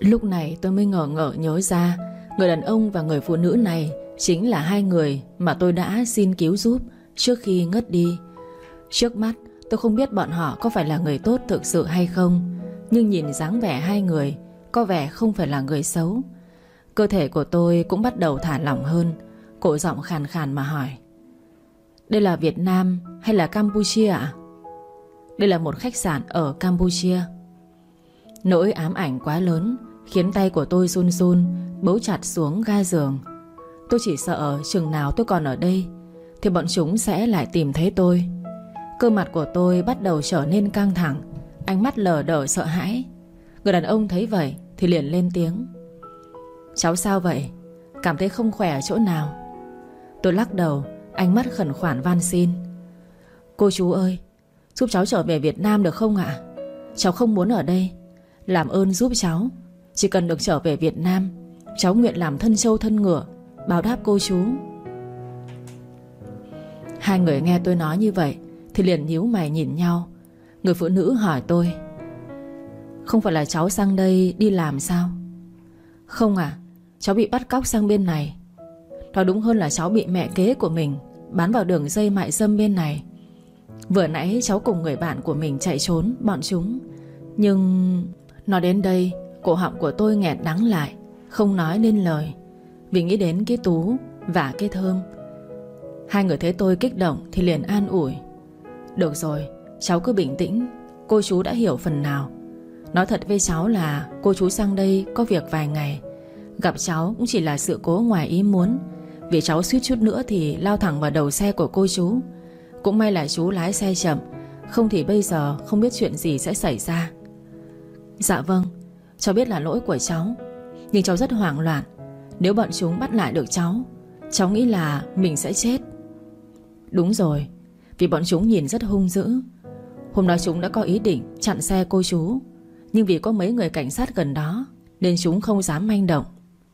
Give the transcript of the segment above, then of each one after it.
Lúc này tôi mới ngờ ngợ nhớ ra người đàn ông và người phụ nữ này chính là hai người mà tôi đã xin cứu giúp trước khi ngất đi. Trước mắt tôi không biết bọn họ có phải là người tốt thực sự hay không, nhưng nhìn dáng vẻ hai người có vẻ không phải là người xấu. Cơ thể của tôi cũng bắt đầu thả lỏng hơn. Cổ giọng khàn khàn mà hỏi: đây là Việt Nam hay là Campuchia ạ? Đây là một khách sạn ở Campuchia. Nỗi ám ảnh quá lớn khiến tay của tôi run run bấu chặt xuống ga giường. Tôi chỉ sợ chừng nào tôi còn ở đây thì bọn chúng sẽ lại tìm thấy tôi. Cơ mặt của tôi bắt đầu trở nên căng thẳng, ánh mắt lờ đờ sợ hãi. Người đàn ông thấy vậy thì liền lên tiếng: cháu sao vậy? Cảm thấy không khỏe ở chỗ nào? Tôi lắc đầu, ánh mắt khẩn khoản van xin: cô chú ơi, giúp cháu trở về Việt Nam được không ạ? Cháu không muốn ở đây. Làm ơn giúp cháu. Chỉ cần được trở về Việt Nam, cháu nguyện làm thân trâu thân ngựa báo đáp cô chú. Hai người nghe tôi nói như vậy thì liền nhíu mày nhìn nhau. Người phụ nữ hỏi tôi: không phải là cháu sang đây đi làm sao? Không ạ, cháu bị bắt cóc sang bên này. Nói đúng hơn là cháu bị mẹ kế của mình bán vào đường dây mại dâm bên này. Vừa nãy cháu cùng người bạn của mình chạy trốn bọn chúng. Nhưng... nói đến đây, cổ họng của tôi nghẹt đắng lại, không nói nên lời, vì nghĩ đến cái Tú và cái Thơm. Hai người thấy tôi kích động thì liền an ủi: được rồi, cháu cứ bình tĩnh. Cô chú đã hiểu phần nào. Nói thật với cháu là cô chú sang đây có việc vài ngày. Gặp cháu cũng chỉ là sự cố ngoài ý muốn, vì cháu suýt chút nữa thì lao thẳng vào đầu xe của cô chú. Cũng may là chú lái xe chậm, không thì bây giờ không biết chuyện gì sẽ xảy ra. Dạ vâng, cháu biết là lỗi của cháu, nhưng cháu rất hoảng loạn. Nếu bọn chúng bắt lại được cháu nghĩ là mình sẽ chết. Đúng rồi, vì bọn chúng nhìn rất hung dữ. Hôm đó chúng đã có ý định chặn xe cô chú, nhưng vì có mấy người cảnh sát gần đó nên chúng không dám manh động.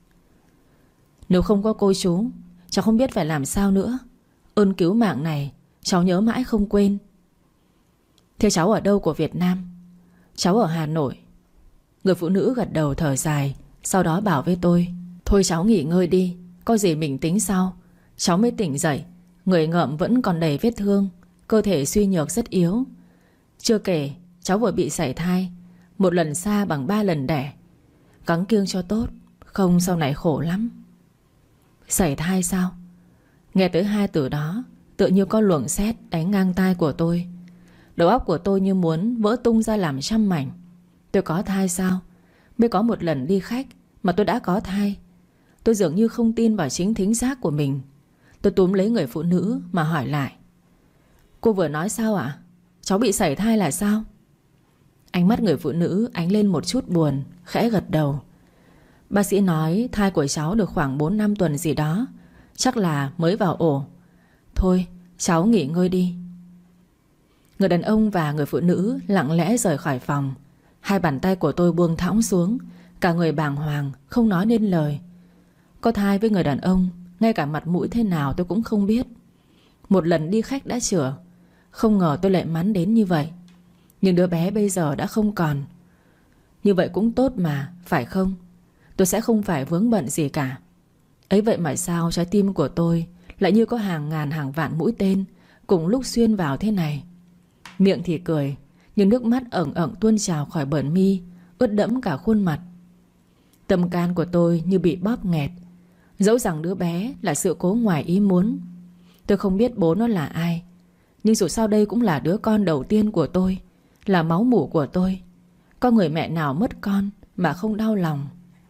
Nếu không có cô chú, cháu không biết phải làm sao nữa. Ơn cứu mạng này cháu nhớ mãi không quên. Thế cháu ở đâu của Việt Nam? Cháu ở Hà Nội. Người phụ nữ gật đầu thở dài, sau đó bảo với tôi: thôi cháu nghỉ ngơi đi, có gì mình tính sau. Cháu mới tỉnh dậy, người ngợm vẫn còn đầy vết thương, cơ thể suy nhược rất yếu. Chưa kể cháu vừa bị sảy thai, một lần xa bằng 3 lần đẻ. Gắng kiêng cho tốt, không sau này khổ lắm. Sảy thai sao? Nghe tới hai từ đó, tựa như có luồng sét đánh ngang tai của tôi. Đầu óc của tôi như muốn vỡ tung ra làm trăm mảnh. Tôi có thai sao? Mới có một lần đi khách mà tôi đã có thai. Tôi dường như không tin vào chính thính giác của mình. Tôi túm lấy người phụ nữ mà hỏi lại: cô vừa nói sao ạ? Cháu bị sảy thai là sao? Ánh mắt người phụ nữ ánh lên một chút buồn, khẽ gật đầu. Bác sĩ nói thai của cháu được khoảng 4-5 tuần gì đó, chắc là mới vào ổ. Thôi cháu nghỉ ngơi đi. Người đàn ông và người phụ nữ lặng lẽ rời khỏi phòng. Hai bàn tay của tôi buông thõng xuống, cả người bàng hoàng, không nói nên lời. Có thai với người đàn ông, ngay cả mặt mũi thế nào tôi cũng không biết. Một lần đi khách đã chữa, không ngờ tôi lại mắn đến như vậy. Nhưng đứa bé bây giờ đã không còn. Như vậy cũng tốt mà, phải không? Tôi sẽ không phải vướng bận gì cả. Ấy vậy mà sao trái tim của tôi lại như có hàng ngàn hàng vạn mũi tên cùng lúc xuyên vào thế này. Miệng thì cười, nhưng nước mắt ẩn ẩn tuôn trào khỏi bờ mi, ướt đẫm cả khuôn mặt. Tâm can của tôi như bị bóp nghẹt. Dẫu rằng đứa bé là sự cố ngoài ý muốn, tôi không biết bố nó là ai, nhưng dù sao đây cũng là đứa con đầu tiên của tôi, là máu mủ của tôi. Có người mẹ nào mất con mà không đau lòng.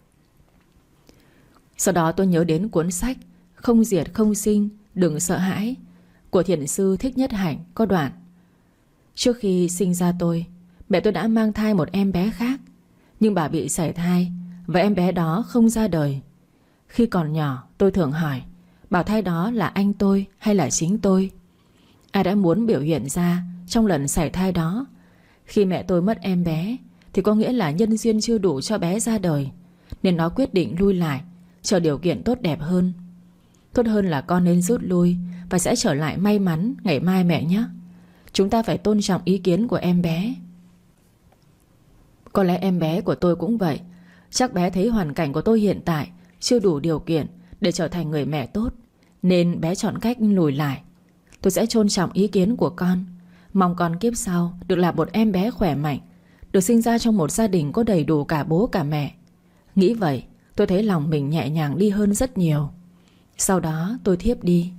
Sau đó tôi nhớ đến cuốn sách Không diệt không sinh, đừng sợ hãi của thiền sư Thích Nhất Hạnh. Có đoạn: trước khi sinh ra tôi, mẹ tôi đã mang thai một em bé khác, nhưng bà bị sảy thai và em bé đó không ra đời. Khi còn nhỏ tôi thường hỏi, bảo thai đó là anh tôi hay là chính tôi? Ai đã muốn biểu hiện ra trong lần sảy thai đó? Khi mẹ tôi mất em bé thì có nghĩa là nhân duyên chưa đủ cho bé ra đời, nên nó quyết định lui lại, chờ điều kiện tốt đẹp hơn. Tốt hơn là con nên rút lui và sẽ trở lại may mắn ngày mai mẹ nhé. Chúng ta phải tôn trọng ý kiến của em bé. Có lẽ em bé của tôi cũng vậy. Chắc bé thấy hoàn cảnh của tôi hiện tại chưa đủ điều kiện để trở thành người mẹ tốt, nên bé chọn cách lùi lại. Tôi sẽ tôn trọng ý kiến của con. Mong con kiếp sau được là một em bé khỏe mạnh, được sinh ra trong một gia đình có đầy đủ cả bố cả mẹ. Nghĩ vậy, tôi thấy lòng mình nhẹ nhàng đi hơn rất nhiều. Sau đó tôi thiếp đi.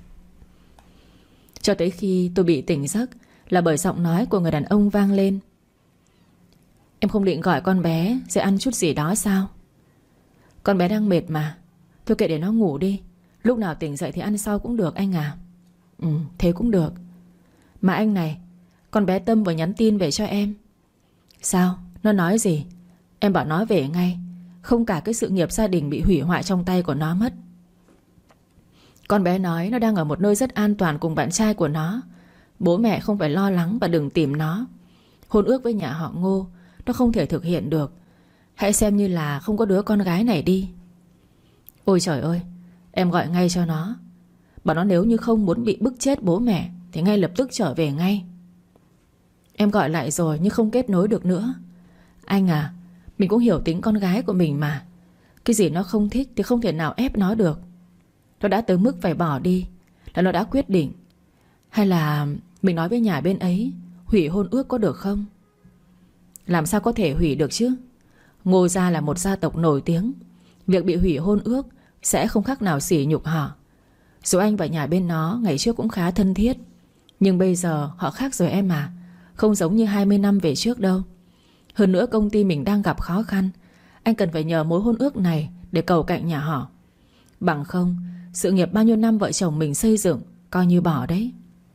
Cho tới khi tôi bị tỉnh giấc là bởi giọng nói của người đàn ông vang lên. Em không định gọi con bé dậy ăn chút gì đó sao? Con bé đang mệt mà. Thôi kệ để nó ngủ đi. Lúc nào tỉnh dậy thì ăn sau cũng được anh à. Thế cũng được. Mà anh này, con bé Tâm vừa nhắn tin về cho em. Sao? Nó nói gì? Em bảo nó về ngay. Không cả cái sự nghiệp gia đình bị hủy hoại trong tay của nó mất. Con bé nói nó đang ở một nơi rất an toàn cùng bạn trai của nó. Bố mẹ không phải lo lắng và đừng tìm nó. Hôn ước với nhà họ Ngô nó không thể thực hiện được. Hãy xem như là không có đứa con gái này đi. Ôi trời ơi, em gọi ngay cho nó. Bảo nó nếu như không muốn bị bức chết bố mẹ thì ngay lập tức trở về ngay. Em gọi lại rồi nhưng không kết nối được nữa. Anh à, mình cũng hiểu tính con gái của mình mà. Cái gì nó không thích thì không thể nào ép nó được. Nó đã tới mức phải bỏ đi là nó đã quyết định. Hay là mình nói với nhà bên ấy hủy hôn ước có được không? Làm sao có thể hủy được chứ? Ngô gia là một gia tộc nổi tiếng. Việc bị hủy hôn ước sẽ không khác nào sỉ nhục họ. Dù anh và nhà bên nó ngày trước cũng khá thân thiết, nhưng bây giờ họ khác rồi em à. Không giống như 20 năm về trước đâu. Hơn nữa công ty mình đang gặp khó khăn. Anh cần phải nhờ mối hôn ước này để cầu cạnh nhà họ. Bằng không sự nghiệp bao nhiêu năm vợ chồng mình xây dựng coi như bỏ đấy.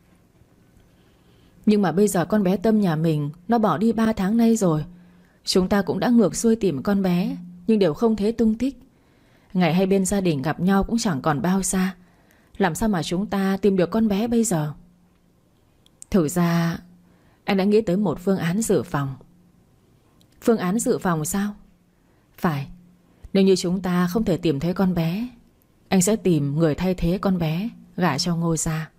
Nhưng mà bây giờ con bé Tâm nhà mình nó bỏ đi 3 tháng nay rồi. Chúng ta cũng đã ngược xuôi tìm con bé, nhưng đều không thấy tung tích. Ngày hai bên gia đình gặp nhau cũng chẳng còn bao xa. Làm sao mà chúng ta tìm được con bé bây giờ? Thực ra anh đã nghĩ tới một phương án dự phòng. Phương án dự phòng sao? Phải. Nếu như chúng ta không thể tìm thấy con bé, anh sẽ tìm người thay thế con bé gả cho Ngô gia.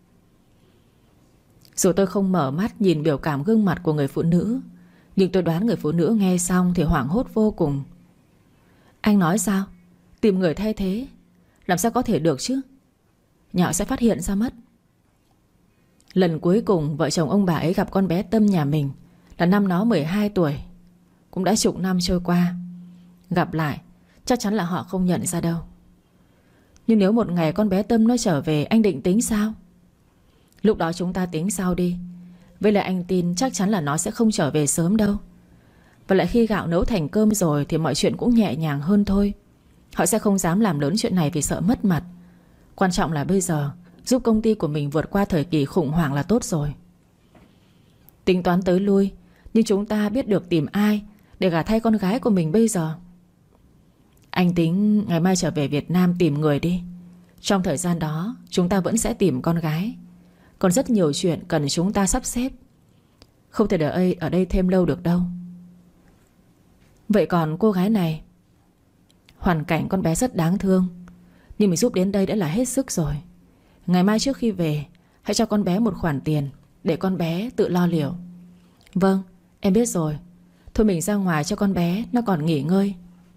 Dù tôi không mở mắt nhìn biểu cảm gương mặt của người phụ nữ, nhưng tôi đoán người phụ nữ nghe xong thì hoảng hốt vô cùng. Anh nói sao? Tìm người thay thế? Làm sao có thể được chứ? Nhà họ sẽ phát hiện ra mất. Lần cuối cùng vợ chồng ông bà ấy gặp con bé Tâm nhà mình là năm nó 12 tuổi. Cũng đã chục năm trôi qua. Gặp lại chắc chắn là họ không nhận ra đâu. Nhưng nếu một ngày con bé Tâm nó trở về, anh định tính sao? Lúc đó chúng ta tính sau đi. Với lại anh tin chắc chắn là nó sẽ không trở về sớm đâu. Và lại khi gạo nấu thành cơm rồi thì mọi chuyện cũng nhẹ nhàng hơn thôi. Họ sẽ không dám làm lớn chuyện này vì sợ mất mặt. Quan trọng là bây giờ giúp công ty của mình vượt qua thời kỳ khủng hoảng là tốt rồi. Tính toán tới lui, nhưng chúng ta biết được tìm ai để gả thay con gái của mình bây giờ. Anh tính ngày mai trở về Việt Nam tìm người đi. Trong thời gian đó chúng ta vẫn sẽ tìm con gái. Còn rất nhiều chuyện cần chúng ta sắp xếp. Không thể để ở đây thêm lâu được đâu. Vậy còn cô gái này? Hoàn cảnh con bé rất đáng thương, nhưng mình giúp đến đây đã là hết sức rồi. Ngày mai trước khi về hãy cho con bé một khoản tiền để con bé tự lo liệu. Vâng, em biết rồi. Thôi mình ra ngoài cho con bé nó còn nghỉ ngơi.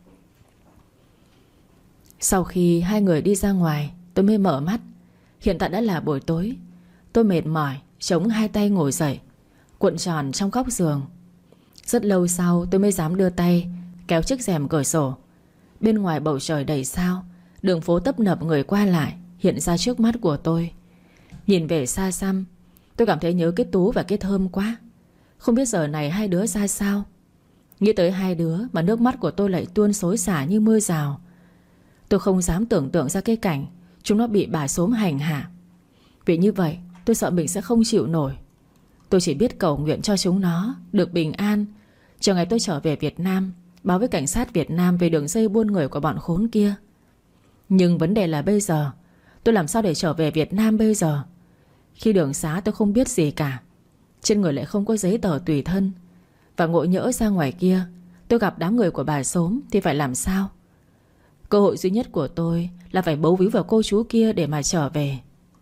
Sau khi hai người đi ra ngoài, tôi mới mở mắt. Hiện tại đã là buổi tối. Tôi mệt mỏi, chống hai tay ngồi dậy, cuộn tròn trong góc giường. Rất lâu sau tôi mới dám đưa tay kéo chiếc rèm cửa sổ. Bên ngoài bầu trời đầy sao, đường phố tấp nập người qua lại hiện ra trước mắt của tôi. Nhìn về xa xăm, tôi cảm thấy nhớ cái Tú và cái Thơm quá. Không biết giờ này hai đứa ra sao. Nghĩ tới hai đứa mà nước mắt của tôi lại tuôn xối xả như mưa rào. Tôi không dám tưởng tượng ra cái cảnh chúng nó bị bà xốm hành hạ. Vì như vậy tôi sợ mình sẽ không chịu nổi. Tôi chỉ biết cầu nguyện cho chúng nó được bình an, chờ ngày tôi trở về Việt Nam báo với cảnh sát Việt Nam về đường dây buôn người của bọn khốn kia. Nhưng vấn đề là bây giờ tôi làm sao để trở về Việt Nam bây giờ, khi đường xá tôi không biết gì cả, trên người lại không có giấy tờ tùy thân. Và ngộ nhỡ ra ngoài kia tôi gặp đám người của bà xốm thì phải làm sao? Cơ hội duy nhất của tôi là phải bấu víu vào cô chú kia để mà trở về.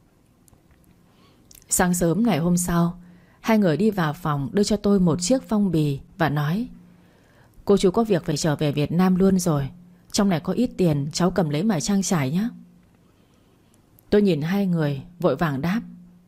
Sáng sớm ngày hôm sau, hai người đi vào phòng đưa cho tôi một chiếc phong bì và nói: Cô chú có việc phải trở về Việt Nam luôn rồi. Trong này có ít tiền, cháu cầm lấy mà trang trải nhé. Tôi nhìn hai người vội vàng đáp: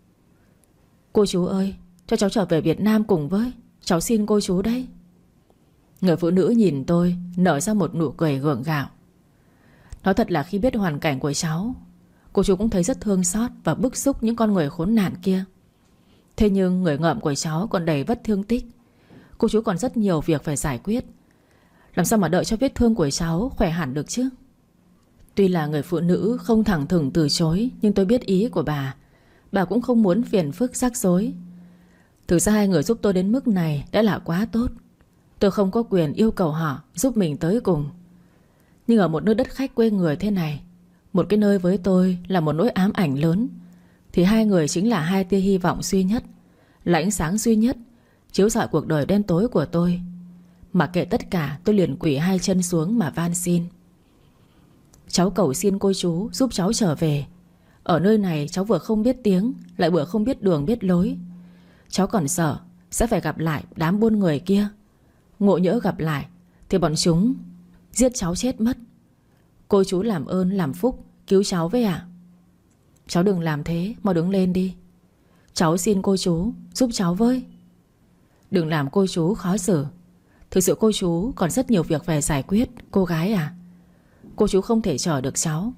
Cô chú ơi, cho cháu trở về Việt Nam cùng với. Cháu xin cô chú đấy. Người phụ nữ nhìn tôi, nở ra một nụ cười gượng gạo. Nói thật là khi biết hoàn cảnh của cháu, cô chú cũng thấy rất thương xót và bức xúc những con người khốn nạn kia. Thế nhưng người ngợm của cháu còn đầy vết thương tích. Cô chú còn rất nhiều việc phải giải quyết. Làm sao mà đợi cho vết thương của cháu khỏe hẳn được chứ? Tuy là người phụ nữ không thẳng thừng từ chối, nhưng tôi biết ý của bà. Bà cũng không muốn phiền phức rắc rối. Thực ra hai người giúp tôi đến mức này đã là quá tốt. Tôi không có quyền yêu cầu họ giúp mình tới cùng. Nhưng ở một nơi đất khách quê người thế này, một cái nơi với tôi là một nỗi ám ảnh lớn, thì hai người chính là hai tia hy vọng duy nhất, là ánh sáng duy nhất chiếu rọi cuộc đời đen tối của tôi. Mặc kệ tất cả, tôi liền quỳ hai chân xuống mà van xin: Cháu cầu xin cô chú giúp cháu trở về. Ở nơi này cháu vừa không biết tiếng, lại vừa không biết đường biết lối. Cháu còn sợ sẽ phải gặp lại đám buôn người kia. Ngộ nhỡ gặp lại thì bọn chúng giết cháu chết mất. Cô chú làm ơn làm phúc cứu cháu với ạ. Cháu đừng làm thế, mau đứng lên đi. Cháu xin cô chú giúp cháu với. Đừng làm cô chú khó xử. Thực sự cô chú còn rất nhiều việc phải giải quyết, cô gái à. Cô chú không thể chờ được cháu.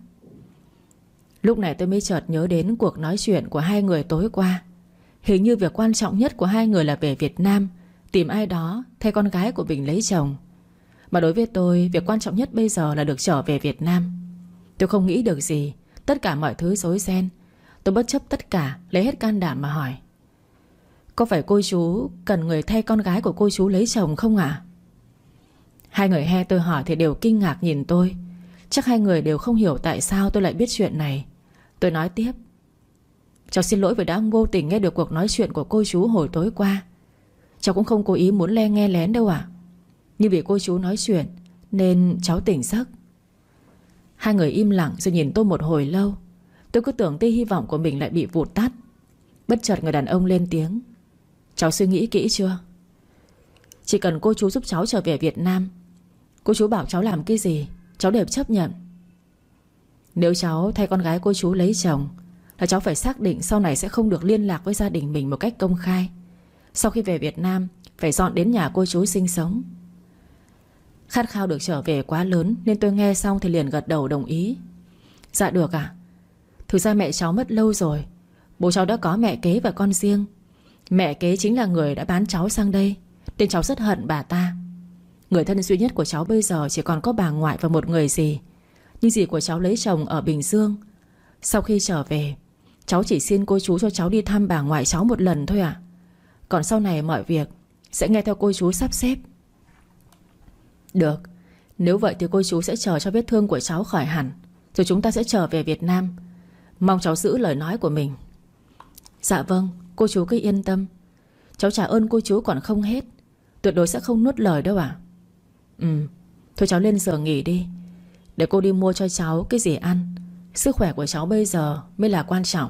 Lúc này tôi mới chợt nhớ đến cuộc nói chuyện của hai người tối qua. Hình như việc quan trọng nhất của hai người là về Việt Nam tìm ai đó thay con gái của mình lấy chồng. Mà đối với tôi, việc quan trọng nhất bây giờ là được trở về Việt Nam. Tôi không nghĩ được gì, tất cả mọi thứ rối ren. Tôi bất chấp tất cả, lấy hết can đảm mà hỏi: Có phải cô chú cần người thay con gái của cô chú lấy chồng không ạ? Hai người he tôi hỏi thì đều kinh ngạc nhìn tôi. Chắc hai người đều không hiểu tại sao tôi lại biết chuyện này. Tôi nói tiếp: Cháu xin lỗi vì đã vô tình nghe được cuộc nói chuyện của cô chú hồi tối qua. Cháu cũng không cố ý muốn nghe lén đâu ạ. Nhưng vì cô chú nói chuyện nên cháu tỉnh giấc. Hai người im lặng rồi nhìn tôi một hồi lâu. Tôi cứ tưởng tia hy vọng của mình lại bị vụt tắt. Bất chợt người đàn ông lên tiếng: Cháu suy nghĩ kỹ chưa? Chỉ cần cô chú giúp cháu trở về Việt Nam, cô chú bảo cháu làm cái gì cháu đều chấp nhận. Nếu cháu thay con gái cô chú lấy chồng, là cháu phải xác định sau này sẽ không được liên lạc với gia đình mình một cách công khai. Sau khi về Việt Nam phải dọn đến nhà cô chú sinh sống. Khát khao được trở về quá lớn nên tôi nghe xong thì liền gật đầu đồng ý. Dạ được ạ. Thực ra mẹ cháu mất lâu rồi. Bố cháu đã có mẹ kế và con riêng. Mẹ kế chính là người đã bán cháu sang đây, nên cháu rất hận bà ta. Người thân duy nhất của cháu bây giờ chỉ còn có bà ngoại và một người dì. Nhưng dì của cháu lấy chồng ở Bình Dương. Sau khi trở về, cháu chỉ xin cô chú cho cháu đi thăm bà ngoại cháu một lần thôi ạ. Còn sau này mọi việc sẽ nghe theo cô chú sắp xếp. Được. Nếu vậy thì cô chú sẽ chờ cho vết thương của cháu khỏi hẳn, rồi chúng ta sẽ trở về Việt Nam. Mong cháu giữ lời nói của mình. Dạ vâng, cô chú cứ yên tâm. Cháu trả ơn cô chú còn không hết. Tuyệt đối sẽ không nuốt lời đâu ạ. Thôi cháu lên giường nghỉ đi, để cô đi mua cho cháu cái gì ăn. Sức khỏe của cháu bây giờ mới là quan trọng.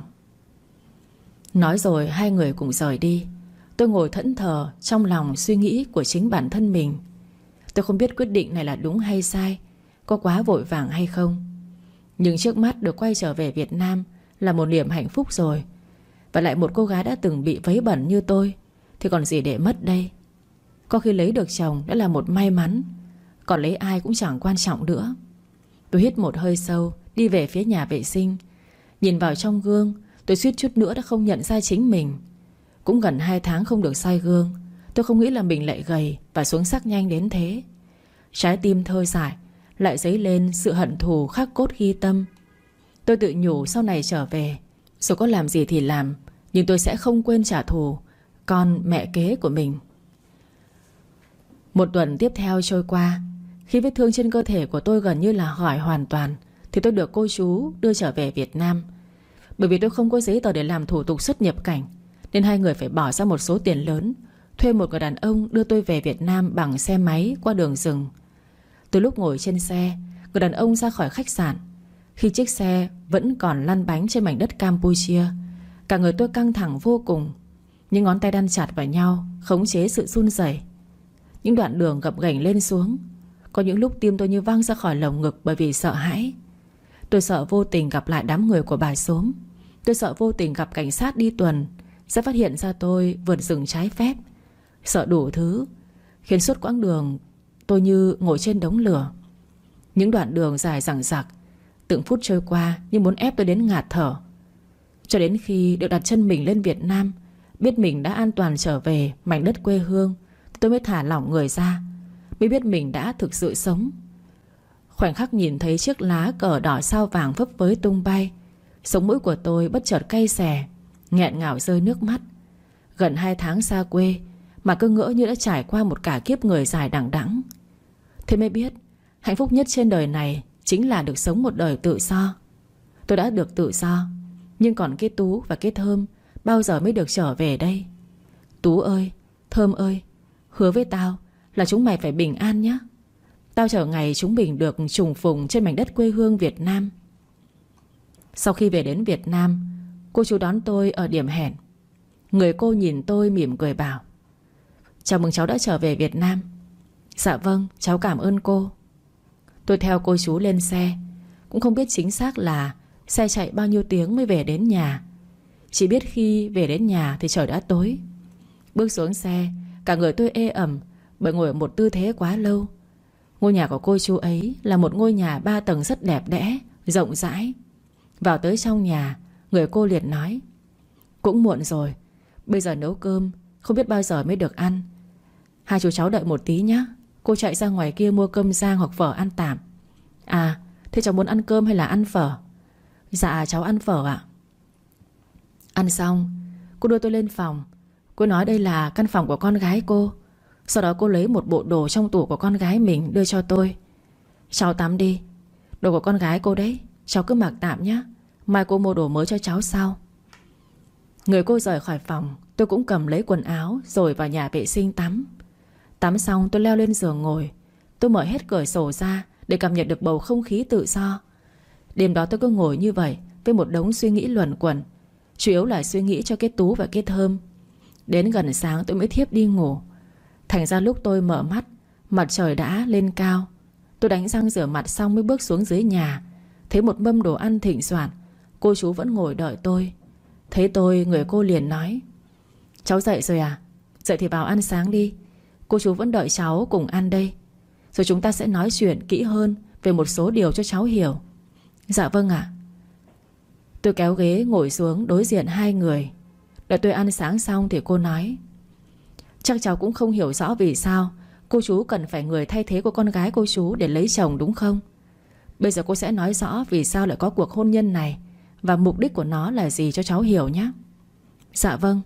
Nói rồi hai người cùng rời đi. Tôi ngồi thẫn thờ trong lòng suy nghĩ của chính bản thân mình. Tôi không biết quyết định này là đúng hay sai, có quá vội vàng hay không. Nhưng trước mắt được quay trở về Việt Nam là một niềm hạnh phúc rồi. Và lại một cô gái đã từng bị vấy bẩn như tôi thì còn gì để mất đây. Có khi lấy được chồng đã là một may mắn, còn lấy ai cũng chẳng quan trọng nữa. Tôi hít một hơi sâu, đi về phía nhà vệ sinh. Nhìn vào trong gương, tôi suýt chút nữa đã không nhận ra chính mình. Cũng gần 2 tháng không được soi gương, tôi không nghĩ là mình lại gầy và xuống sắc nhanh đến thế. Trái tim thơ dại lại dấy lên sự hận thù khắc cốt ghi tâm. Tôi tự nhủ sau này trở về, dù có làm gì thì làm, nhưng tôi sẽ không quên trả thù con mẹ kế của mình. Một tuần tiếp theo trôi qua. Khi vết thương trên cơ thể của tôi gần như là khỏi hoàn toàn, thì tôi được cô chú đưa trở về Việt Nam. Bởi vì tôi không có giấy tờ để làm thủ tục xuất nhập cảnh, nên hai người phải bỏ ra một số tiền lớn, thuê một người đàn ông đưa tôi về Việt Nam bằng xe máy qua đường rừng. Từ lúc ngồi trên xe, người đàn ông ra khỏi khách sạn, khi chiếc xe vẫn còn lăn bánh trên mảnh đất Campuchia, cả người tôi căng thẳng vô cùng. Những ngón tay đan chặt vào nhau khống chế sự run rẩy. Những đoạn đường gập ghềnh lên xuống. Có những lúc tim tôi như văng ra khỏi lồng ngực bởi vì sợ hãi. Tôi sợ vô tình gặp lại đám người của bà xóm. Tôi sợ vô tình gặp cảnh sát đi tuần sẽ phát hiện ra tôi vượt rừng trái phép. Sợ đủ thứ, khiến suốt quãng đường tôi như ngồi trên đống lửa. Những đoạn đường dài dằng dặc, từng phút trôi qua như muốn ép tôi đến ngạt thở. Cho đến khi được đặt chân mình lên Việt Nam, biết mình đã an toàn trở về mảnh đất quê hương, tôi mới thả lỏng người ra, mới biết mình đã thực sự sống. Khoảnh khắc nhìn thấy chiếc lá cờ đỏ sao vàng phấp phới tung bay, sống mũi của tôi bất chợt cay xè, nghẹn ngào rơi nước mắt. Gần 2 tháng xa quê mà cứ ngỡ như đã trải qua một cả kiếp người dài đằng đẵng. Thế mới biết hạnh phúc nhất trên đời này chính là được sống một đời tự do. Tôi đã được tự do, nhưng còn cái Tú và cái Thơm bao giờ mới được trở về đây? Tú ơi, Thơm ơi, hứa với tao là chúng mày phải bình an nhé. Tao chờ ngày chúng mình được trùng phùng trên mảnh đất quê hương Việt Nam. Sau khi về đến Việt Nam, cô chú đón tôi ở điểm hẹn. Người cô nhìn tôi mỉm cười bảo: chào mừng cháu đã trở về Việt Nam. Dạ vâng, cháu cảm ơn cô. Tôi theo cô chú lên xe. Cũng không biết chính xác là xe chạy bao nhiêu tiếng mới về đến nhà. Chỉ biết khi về đến nhà thì trời đã tối. Bước xuống xe, cả người tôi ê ẩm bởi ngồi ở một tư thế quá lâu. Ngôi nhà của cô chú ấy là một ngôi nhà 3 tầng rất đẹp đẽ, rộng rãi. Vào tới trong nhà, người cô liền nói: cũng muộn rồi, bây giờ nấu cơm không biết bao giờ mới được ăn. Hai chú cháu đợi một tí nhé, cô chạy ra ngoài kia mua cơm rang hoặc phở ăn tạm. À, thế cháu muốn ăn cơm hay là ăn phở? Dạ cháu ăn phở ạ. Ăn xong, cô đưa tôi lên phòng. Cô nói đây là căn phòng của con gái cô. Sau đó cô lấy một bộ đồ trong tủ của con gái mình đưa cho tôi. Cháu tắm đi, đồ của con gái cô đấy, cháu cứ mặc tạm nhé, mai cô mua đồ mới cho cháu sau. Người cô rời khỏi phòng, tôi cũng cầm lấy quần áo rồi vào nhà vệ sinh tắm. Tắm xong tôi leo lên giường ngồi. Tôi mở hết cửa sổ ra để cảm nhận được bầu không khí tự do. Đêm đó tôi cứ ngồi như vậy với một đống suy nghĩ luẩn quẩn, chủ yếu là suy nghĩ cho cái Tú và cái Thơm. Đến gần sáng tôi mới thiếp đi ngủ. Thành ra lúc tôi mở mắt, mặt trời đã lên cao. Tôi đánh răng rửa mặt xong mới bước xuống dưới nhà. Thấy một mâm đồ ăn thịnh soạn. Cô chú vẫn ngồi đợi tôi. Thấy tôi, người cô liền nói: cháu dậy rồi à? Dậy thì vào ăn sáng đi. Cô chú vẫn đợi cháu cùng ăn đây. Rồi chúng ta sẽ nói chuyện kỹ hơn về một số điều cho cháu hiểu. Dạ vâng ạ. Tôi kéo ghế ngồi xuống đối diện hai người. Đợi tôi ăn sáng xong thì cô nói: chắc cháu cũng không hiểu rõ vì sao cô chú cần phải người thay thế của con gái cô chú để lấy chồng đúng không? Bây giờ cô sẽ nói rõ vì sao lại có cuộc hôn nhân này và mục đích của nó là gì cho cháu hiểu nhé. Dạ vâng.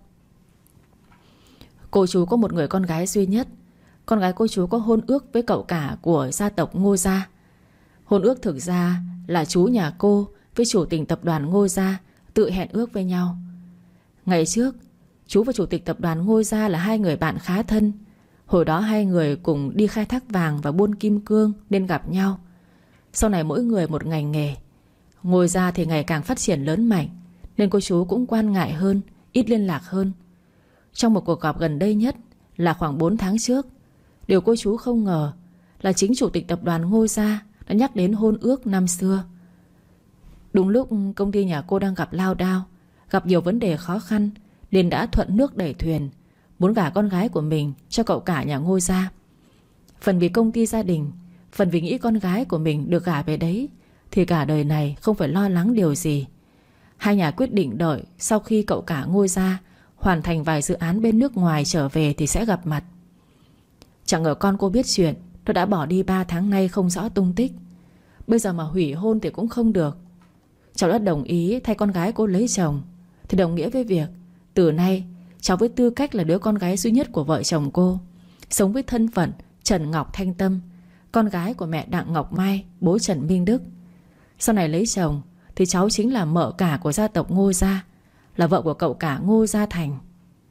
Cô chú có một người con gái duy nhất. Con gái cô chú có hôn ước với cậu cả của gia tộc Ngô Gia. Hôn ước thực ra là chú nhà cô với chủ tịch tập đoàn Ngô Gia tự hẹn ước với nhau. Ngày trước, chú và chủ tịch tập đoàn Ngô Gia là hai người bạn khá thân. Hồi đó hai người cùng đi khai thác vàng và buôn kim cương nên gặp nhau. Sau này mỗi người một ngành nghề. Ngô Gia thì ngày càng phát triển lớn mạnh nên cô chú cũng quan ngại hơn, ít liên lạc hơn. Trong một cuộc gặp gần đây nhất là khoảng 4 tháng trước, điều cô chú không ngờ là chính chủ tịch tập đoàn Ngô Gia đã nhắc đến hôn ước năm xưa. Đúng lúc công ty nhà cô đang gặp lao đao, gặp nhiều vấn đề khó khăn, nên đã thuận nước đẩy thuyền, muốn gả con gái của mình cho cậu cả nhà Ngô Gia. Phần vì công ty gia đình, phần vì nghĩ con gái của mình được gả về đấy thì cả đời này không phải lo lắng điều gì. Hai nhà quyết định đợi sau khi cậu cả Ngô Gia hoàn thành vài dự án bên nước ngoài trở về thì sẽ gặp mặt. Chẳng ngờ con cô biết chuyện, nó đã bỏ đi 3 tháng nay không rõ tung tích. Bây giờ mà hủy hôn thì cũng không được. Cháu đã đồng ý thay con gái cô lấy chồng, thì đồng nghĩa với việc từ nay cháu với tư cách là đứa con gái duy nhất của vợ chồng cô, sống với thân phận Trần Ngọc Thanh Tâm, con gái của mẹ Đặng Ngọc Mai, bố Trần Minh Đức. Sau này lấy chồng thì cháu chính là mợ cả của gia tộc Ngô Gia, là vợ của cậu cả Ngô Gia Thành.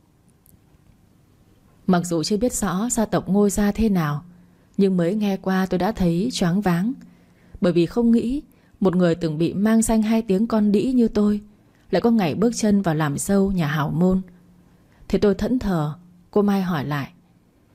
Mặc dù chưa biết rõ gia tộc Ngô Gia thế nào, nhưng mới nghe qua tôi đã thấy choáng váng. Bởi vì không nghĩ một người từng bị mang danh 2 tiếng con đĩ như tôi lại có ngày bước chân vào làm dâu nhà hảo môn. Thế tôi thẫn thờ. Cô Mai hỏi lại: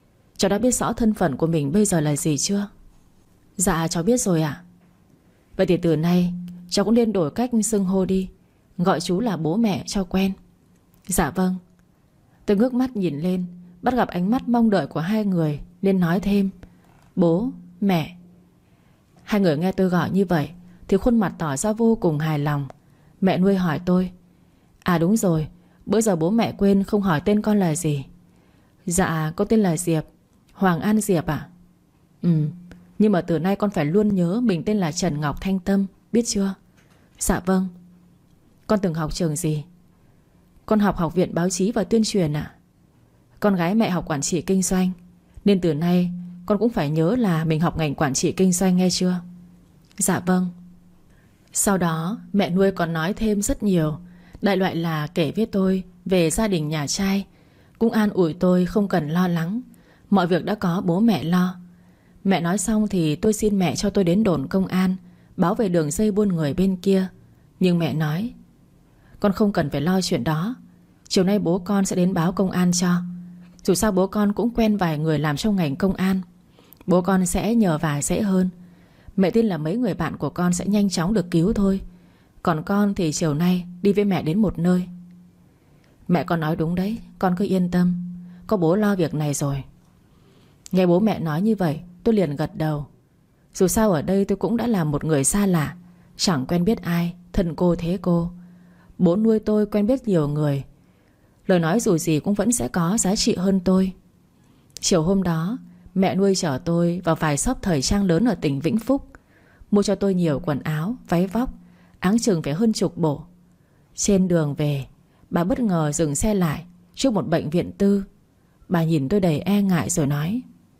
Cháu đã biết rõ thân phận của mình bây giờ là gì chưa? Dạ cháu biết rồi ạ. Vậy thì từ nay cháu cũng nên đổi cách xưng hô đi, gọi chú là bố mẹ cho quen. Dạ vâng. Tôi ngước mắt nhìn lên, bắt gặp ánh mắt mong đợi của hai người, nên nói thêm: bố, mẹ. Hai người nghe tôi gọi như vậy thì khuôn mặt tỏ ra vô cùng hài lòng. Mẹ nuôi hỏi tôi: à đúng rồi, bữa giờ bố mẹ quên không hỏi tên con là gì. Dạ con tên là Diệp, Hoàng An Diệp ạ. Nhưng mà từ nay con phải luôn nhớ mình tên là Trần Ngọc Thanh Tâm, biết chưa? Dạ vâng. Con từng học trường gì? Con học Học viện Báo chí và Tuyên truyền ạ. Con gái mẹ học quản trị kinh doanh, nên từ nay con cũng phải nhớ là mình học ngành quản trị kinh doanh, nghe chưa? Dạ vâng. Sau đó mẹ nuôi còn nói thêm rất nhiều, đại loại là kể với tôi về gia đình nhà trai, cũng an ủi tôi không cần lo lắng, mọi việc đã có bố mẹ lo. Mẹ nói xong thì tôi xin mẹ cho tôi đến đồn công an báo về đường dây buôn người bên kia. Nhưng mẹ nói: con không cần phải lo chuyện đó, chiều nay bố con sẽ đến báo công an cho. Dù sao bố con cũng quen vài người làm trong ngành công an, bố con sẽ nhờ vả dễ hơn. Mẹ tin là mấy người bạn của con sẽ nhanh chóng được cứu thôi. Còn con thì chiều nay đi với mẹ đến một nơi. Mẹ con nói đúng đấy, con cứ yên tâm, có bố lo việc này rồi. Nghe bố mẹ nói như vậy, tôi liền gật đầu. Dù sao ở đây tôi cũng đã là một người xa lạ, chẳng quen biết ai, thân cô thế cô. Bố nuôi tôi quen biết nhiều người, lời nói dù gì cũng vẫn sẽ có giá trị hơn tôi. Chiều hôm đó, mẹ nuôi chở tôi vào vài shop thời trang lớn ở tỉnh Vĩnh Phúc, mua cho tôi nhiều quần áo, váy vóc, áng chừng phải hơn chục bộ. Trên đường về, bà bất ngờ dừng xe lại trước một bệnh viện tư. Bà nhìn tôi đầy e ngại rồi nói: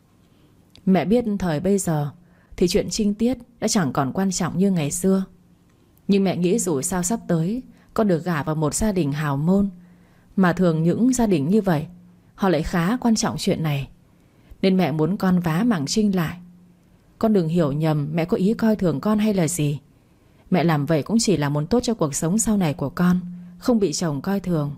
mẹ biết thời bây giờ thì chuyện trinh tiết đã chẳng còn quan trọng như ngày xưa, nhưng mẹ nghĩ dù sao sắp tới con được gả vào một gia đình hào môn, mà thường những gia đình như vậy họ lại khá quan trọng chuyện này, nên mẹ muốn con vá mảng trinh lại. Con đừng hiểu nhầm mẹ có ý coi thường con hay là gì. Mẹ làm vậy cũng chỉ là muốn tốt cho cuộc sống sau này của con, không bị chồng coi thường.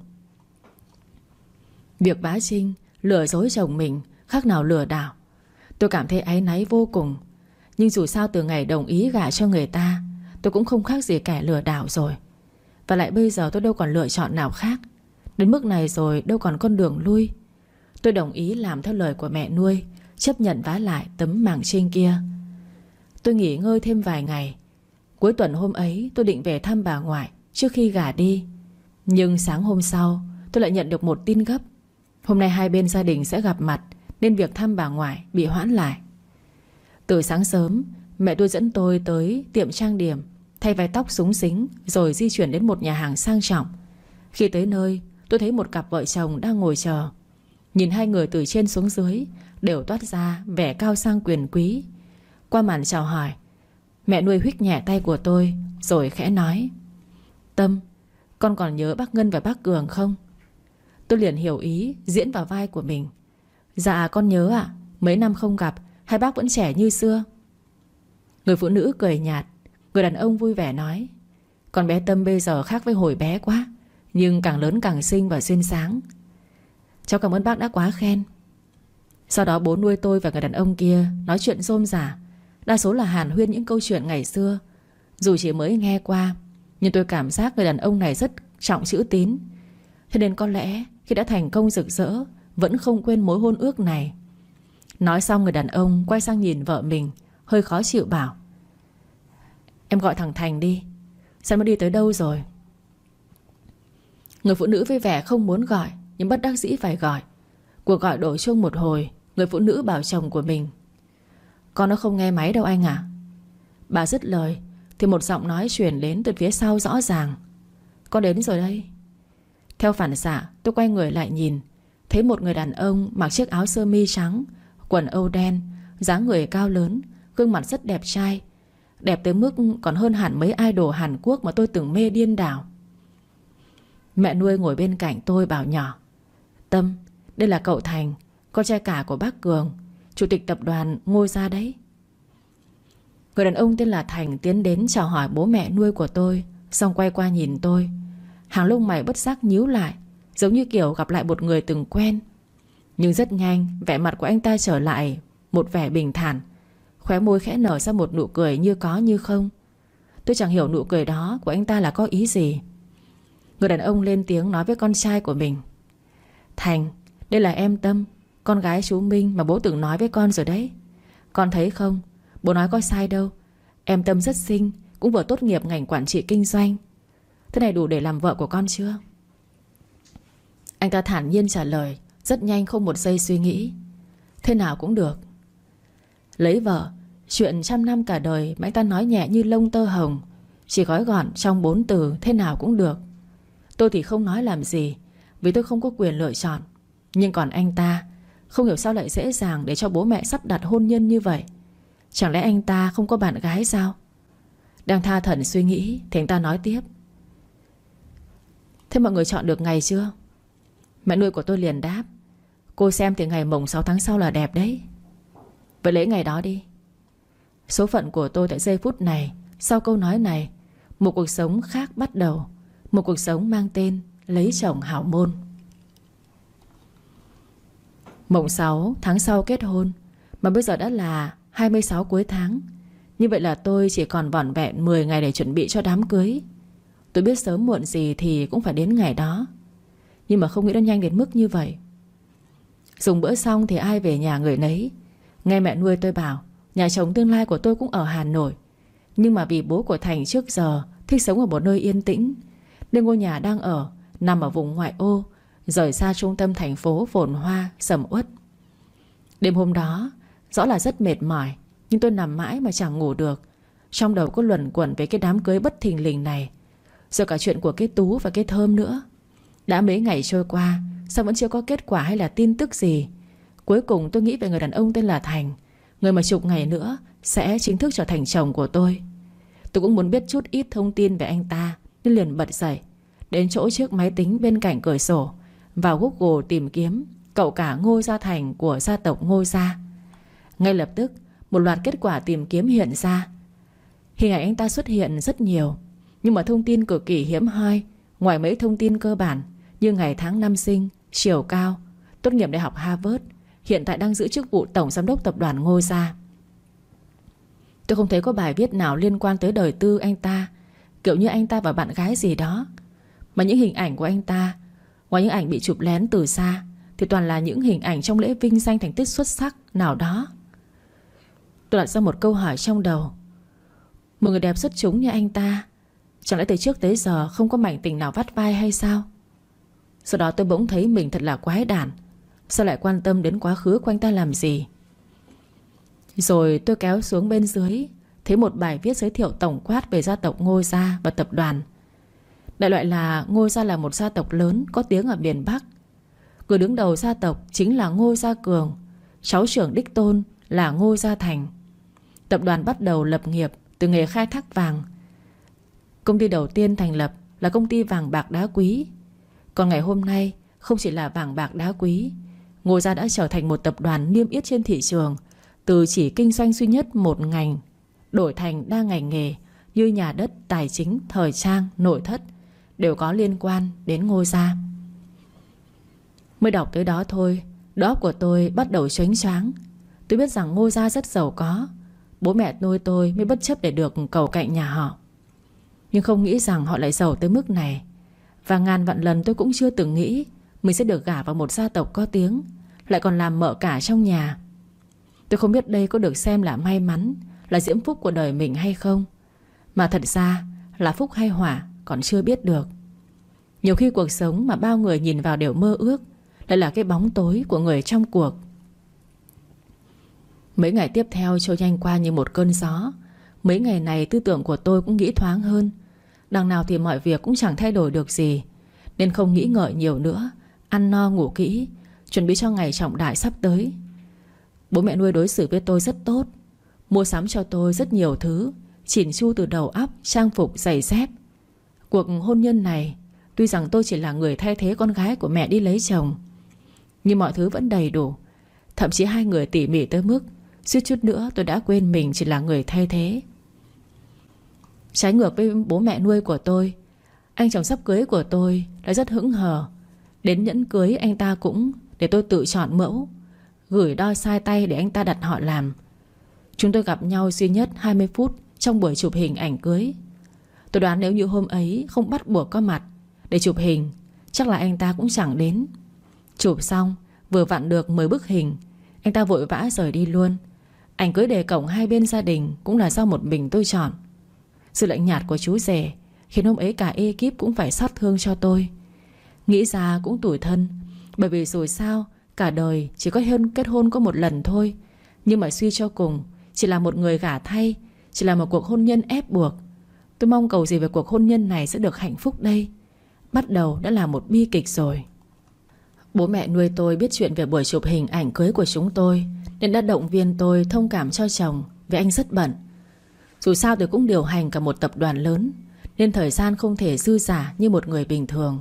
Việc bá Trinh lừa dối chồng mình khác nào lừa đảo. Tôi cảm thấy áy náy vô cùng. Nhưng dù sao từ ngày đồng ý gả cho người ta, tôi cũng không khác gì kẻ lừa đảo rồi. Và lại bây giờ tôi đâu còn lựa chọn nào khác. Đến mức này rồi đâu còn con đường lui. Tôi đồng ý làm theo lời của mẹ nuôi, chấp nhận vá lại tấm mảng trinh kia. Tôi nghỉ ngơi thêm vài ngày. Cuối tuần hôm ấy tôi định về thăm bà ngoại trước khi gả đi. Nhưng sáng hôm sau tôi lại nhận được một tin gấp. Hôm nay hai bên gia đình sẽ gặp mặt, nên việc thăm bà ngoại bị hoãn lại. Từ sáng sớm, mẹ tôi dẫn tôi tới tiệm trang điểm, thay váy tóc xúng xính, rồi di chuyển đến một nhà hàng sang trọng. Khi tới nơi, tôi thấy một cặp vợ chồng đang ngồi chờ. Nhìn hai người từ trên xuống dưới đều toát ra vẻ cao sang quyền quý. Qua màn chào hỏi, mẹ nuôi huých nhẹ tay của tôi rồi khẽ nói: Tâm, con còn nhớ bác Ngân và bác Cường không? Tôi liền hiểu ý, diễn vào vai của mình: Dạ con nhớ ạ. Mấy năm không gặp, hai bác vẫn trẻ như xưa. Người phụ nữ cười nhạt. Người đàn ông vui vẻ nói: Con bé Tâm bây giờ khác với hồi bé quá, nhưng càng lớn càng xinh và xuyên sáng. Cháu cảm ơn bác đã quá khen. Sau đó bố nuôi tôi và người đàn ông kia nói chuyện rôm rả, đa số là hàn huyên những câu chuyện ngày xưa. Dù chỉ mới nghe qua, nhưng tôi cảm giác người đàn ông này rất trọng chữ tín. Thế nên có lẽ khi đã thành công rực rỡ, vẫn không quên mối hôn ước này. Nói xong, người đàn ông quay sang nhìn vợ mình, hơi khó chịu bảo: Em gọi thằng Thành đi, xem nó đi tới đâu rồi. Người phụ nữ với vẻ không muốn gọi, nhưng bất đắc dĩ phải gọi. Cuộc gọi đổ chuông một hồi, người phụ nữ bảo chồng của mình: Con nó không nghe máy đâu anh à. Bà dứt lời thì một giọng nói truyền đến từ phía sau rõ ràng: Con đến rồi đây. Theo phản xạ, tôi quay người lại nhìn, thấy một người đàn ông mặc chiếc áo sơ mi trắng, quần âu đen, dáng người cao lớn, gương mặt rất đẹp trai, đẹp tới mức còn hơn hẳn mấy idol Hàn Quốc mà tôi từng mê điên đảo. Mẹ nuôi ngồi bên cạnh tôi bảo nhỏ: Tâm, đây là cậu Thành, con trai cả của bác Cường, chủ tịch tập đoàn Ngôi Gia đấy. Người đàn ông tên là Thành tiến đến chào hỏi bố mẹ nuôi của tôi, xong quay qua nhìn tôi. Hàng lông mày bất giác nhíu lại, giống như kiểu gặp lại một người từng quen. Nhưng rất nhanh vẻ mặt của anh ta trở lại một vẻ bình thản, khóe môi khẽ nở ra một nụ cười như có như không. Tôi chẳng hiểu nụ cười đó của anh ta là có ý gì. Người đàn ông lên tiếng nói với con trai của mình: Thành, đây là em Tâm, con gái chú Minh mà bố từng nói với con rồi đấy. Con thấy không, bố nói có sai đâu. Em Tâm rất xinh, cũng vừa tốt nghiệp ngành quản trị kinh doanh. Thế này đủ để làm vợ của con chưa? Anh ta thản nhiên trả lời, rất nhanh, không một giây suy nghĩ: Thế nào cũng được. Lấy vợ, chuyện trăm năm cả đời mà anh ta nói nhẹ như lông tơ hồng, chỉ gói gọn trong 4 từ: thế nào cũng được. Tôi thì không nói làm gì, vì tôi không có quyền lựa chọn. Nhưng còn anh ta, không hiểu sao lại dễ dàng để cho bố mẹ sắp đặt hôn nhân như vậy. Chẳng lẽ anh ta không có bạn gái sao? Đang tha thẩn suy nghĩ thì anh ta nói tiếp: Thế mọi người chọn được ngày chưa? Mẹ nuôi của tôi liền đáp: Cô xem thì ngày mồng 6 tháng sau là đẹp đấy. Vậy lấy ngày đó đi. Số phận của tôi tại giây phút này, sau câu nói này, một cuộc sống khác bắt đầu. Một cuộc sống mang tên lấy chồng hảo môn. Mồng 6 tháng sau kết hôn, mà bây giờ đã là 26 cuối tháng. Như vậy là tôi chỉ còn vỏn vẹn 10 ngày để chuẩn bị cho đám cưới. Tôi biết sớm muộn gì thì cũng phải đến ngày đó, nhưng mà không nghĩ nó nhanh đến mức như vậy. Dùng bữa xong thì ai về nhà người nấy. Nghe mẹ nuôi tôi bảo nhà chồng tương lai của tôi cũng ở Hà Nội, nhưng mà vì bố của Thành trước giờ thích sống ở một nơi yên tĩnh, nên ngôi nhà đang ở nằm ở vùng ngoại ô, rời xa trung tâm thành phố phồn hoa sầm uất. Đêm hôm đó rõ là rất mệt mỏi, nhưng tôi nằm mãi mà chẳng ngủ được. Trong đầu có luẩn quẩn về cái đám cưới bất thình lình này, rồi cả chuyện của cái Tú và cái Thơm nữa. Đã mấy ngày trôi qua, sao vẫn chưa có kết quả hay là tin tức gì. Cuối cùng tôi nghĩ về người đàn ông tên là Thành, người mà chục ngày nữa sẽ chính thức trở thành chồng của tôi. Tôi cũng muốn biết chút ít thông tin về anh ta, nên liền bật dậy, đến chỗ chiếc máy tính bên cạnh cửa sổ, vào Google tìm kiếm cậu cả Ngô Gia Thành của gia tộc Ngô Gia. Ngay lập tức một loạt kết quả tìm kiếm hiện ra. Hình ảnh anh ta xuất hiện rất nhiều, nhưng mà thông tin cực kỳ hiếm hoi. Ngoài mấy thông tin cơ bản như ngày tháng năm sinh, chiều cao, tốt nghiệp đại học Harvard, hiện tại đang giữ chức vụ tổng giám đốc tập đoàn Ngô Gia. Tôi không thấy có bài viết nào liên quan tới đời tư anh ta, kiểu như anh ta và bạn gái gì đó. Mà những hình ảnh của anh ta, ngoài những ảnh bị chụp lén từ xa, thì toàn là những hình ảnh trong lễ vinh danh thành tích xuất sắc nào đó. Tôi đặt ra một câu hỏi trong đầu: một người đẹp xuất chúng như anh ta, chẳng lẽ từ trước tới giờ không có mảnh tình nào vắt vai hay sao? Sau đó tôi bỗng thấy mình thật là quái đản. Sao lại quan tâm đến quá khứ của anh ta làm gì? Rồi tôi kéo xuống bên dưới, thấy một bài viết giới thiệu tổng quát về gia tộc Ngô Gia và tập đoàn. Đại loại là Ngô Gia là một gia tộc lớn có tiếng ở miền Bắc. Người đứng đầu gia tộc chính là Ngô Gia Cường, cháu trưởng đích tôn là Ngô Gia Thành. Tập đoàn bắt đầu lập nghiệp từ nghề khai thác vàng. Công ty đầu tiên thành lập là công ty vàng bạc đá quý. Còn ngày hôm nay, không chỉ là vàng bạc đá quý, Ngô Gia đã trở thành một tập đoàn niêm yết trên thị trường. Từ chỉ kinh doanh duy nhất một ngành, đổi thành đa ngành nghề như nhà đất, tài chính, thời trang, nội thất, đều có liên quan đến Ngô Gia. Mới đọc tới đó thôi, đầu óc của tôi bắt đầu choáng choáng. Tôi biết rằng Ngô Gia rất giàu có, bố mẹ nuôi tôi mới bất chấp để được cầu cạnh nhà họ. Nhưng không nghĩ rằng họ lại giàu tới mức này. Và ngàn vạn lần tôi cũng chưa từng nghĩ mình sẽ được gả vào một gia tộc có tiếng, lại còn làm mợ cả trong nhà. Tôi không biết đây có được xem là may mắn, là diễm phúc của đời mình hay không, mà thật ra là phúc hay họa còn chưa biết được. Nhiều khi cuộc sống mà bao người nhìn vào đều mơ ước lại là cái bóng tối của người trong cuộc. Mấy ngày tiếp theo trôi nhanh qua như một cơn gió. Mấy ngày này tư tưởng của tôi cũng nghĩ thoáng hơn. Đằng nào thì mọi việc cũng chẳng thay đổi được gì, nên không nghĩ ngợi nhiều nữa, ăn no ngủ kỹ, chuẩn bị cho ngày trọng đại sắp tới. Bố mẹ nuôi đối xử với tôi rất tốt, mua sắm cho tôi rất nhiều thứ, chỉn chu từ đầu óc, trang phục, giày dép. Cuộc hôn nhân này, tuy rằng tôi chỉ là người thay thế con gái của mẹ đi lấy chồng, nhưng mọi thứ vẫn đầy đủ. Thậm chí hai người tỉ mỉ tới mức suýt chút nữa tôi đã quên mình chỉ là người thay thế. Trái ngược với bố mẹ nuôi của tôi, anh chồng sắp cưới của tôi đã rất hững hờ. Đến nhẫn cưới anh ta cũng để tôi tự chọn mẫu, gửi đo sai tay để anh ta đặt họ làm. Chúng tôi gặp nhau duy nhất 20 phút trong buổi chụp hình ảnh cưới. Tôi đoán nếu như hôm ấy không bắt buộc có mặt để chụp hình, chắc là anh ta cũng chẳng đến. Chụp xong vừa vặn được 10 bức hình, anh ta vội vã rời đi luôn. Ảnh cưới đề cổng hai bên gia đình cũng là do một mình tôi chọn. Sự lạnh nhạt của chú rể khiến hôm ấy cả ekip cũng phải xót thương cho tôi. Nghĩ ra cũng tủi thân, bởi vì rồi sao cả đời chỉ có kết hôn có một lần thôi. Nhưng mà suy cho cùng chỉ là một người gả thay, chỉ là một cuộc hôn nhân ép buộc. Tôi mong cầu gì về cuộc hôn nhân này sẽ được hạnh phúc đây? Bắt đầu đã là một bi kịch rồi. Bố mẹ nuôi tôi biết chuyện về buổi chụp hình ảnh cưới của chúng tôi, nên đã động viên tôi thông cảm cho chồng vì anh rất bận. Dù sao tôi cũng điều hành cả một tập đoàn lớn, nên thời gian không thể dư dả như một người bình thường.